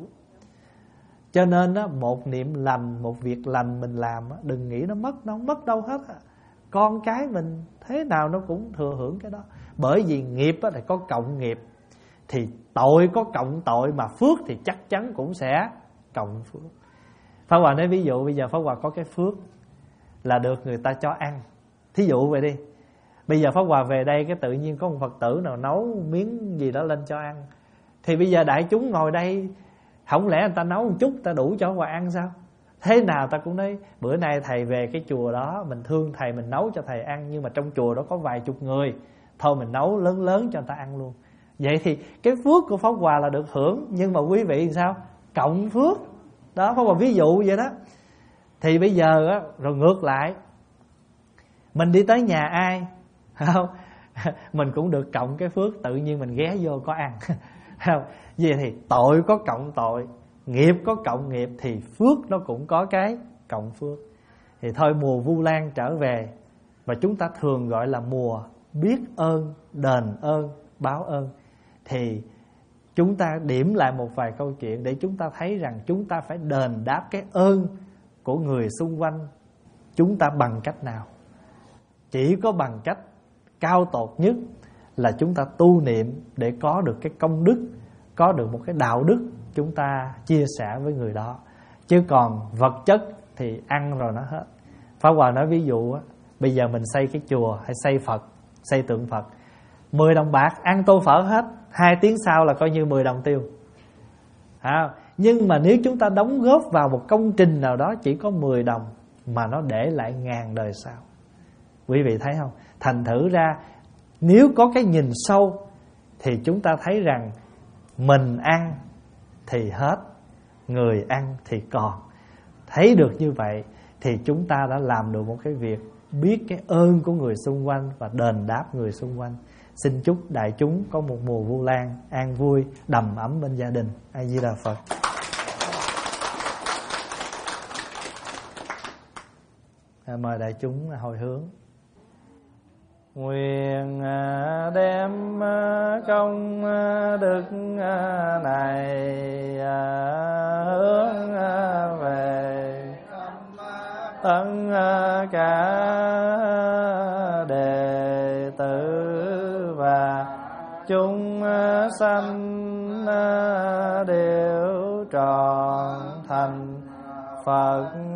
Cho nên á, một niệm lành, một việc lành mình làm á, đừng nghĩ nó mất, nó không mất đâu hết á. Con cái mình thế nào nó cũng thừa hưởng cái đó. Bởi vì nghiệp á, thì có cộng nghiệp, thì tội có cộng tội, mà phước thì chắc chắn cũng sẽ cộng phước. Pháp Hòa nói ví dụ bây giờ Pháp Hòa có cái phước là được người ta cho ăn, thí dụ vậy đi. Bây giờ Pháp Hòa về đây cái tự nhiên có một Phật tử nào nấu miếng gì đó lên cho ăn, thì bây giờ đại chúng ngồi đây, không lẽ người ta nấu một chút ta đủ cho Pháp Hòa ăn sao? Thế nào ta cũng nói bữa nay thầy về cái chùa đó, mình thương thầy, mình nấu cho thầy ăn, nhưng mà trong chùa đó có vài chục người, thôi mình nấu lớn lớn cho người ta ăn luôn. Vậy thì cái phước của Pháp Hòa là được hưởng, nhưng mà quý vị sao? Cộng phước. Đó, Pháp Hòa ví dụ vậy đó. Thì bây giờ á, rồi ngược lại, mình đi tới nhà ai không, mình cũng được cộng cái phước, tự nhiên mình ghé vô có ăn. Không? Vậy thì tội có cộng tội, nghiệp có cộng nghiệp, thì phước nó cũng có cái cộng phước. Thì thôi mùa Vu Lan trở về, và chúng ta thường gọi là mùa biết ơn, đền ơn, báo ơn, thì chúng ta điểm lại một vài câu chuyện để chúng ta thấy rằng chúng ta phải đền đáp cái ơn của người xung quanh chúng ta bằng cách nào. Chỉ có bằng cách cao tột nhất là chúng ta tu niệm để có được cái công đức, có được một cái đạo đức chúng ta chia sẻ với người đó. Chứ còn vật chất thì ăn rồi nó hết. Pháp Hòa nói ví dụ á, bây giờ mình xây cái chùa hay xây Phật, xây tượng Phật, mười đồng bạc ăn tô phở hết, hai tiếng sau là coi như mười đồng tiêu. À, nhưng mà nếu chúng ta đóng góp vào một công trình nào đó chỉ có mười đồng, mà nó để lại ngàn đời sau. Quý vị thấy không? Thành thử ra nếu có cái nhìn sâu thì chúng ta thấy rằng mình ăn thì hết, người ăn thì còn. Thấy được như vậy thì chúng ta đã làm được một cái việc biết cái ơn của người xung quanh và đền đáp người xung quanh. Xin chúc đại chúng có một mùa Vu Lan an vui, đầm ấm bên gia đình. A Di Đà Phật. À, mời đại chúng hồi hướng. Nguyện đem công đức này hướng về tất cả đệ tử và chúng sanh đều trọn thành Phật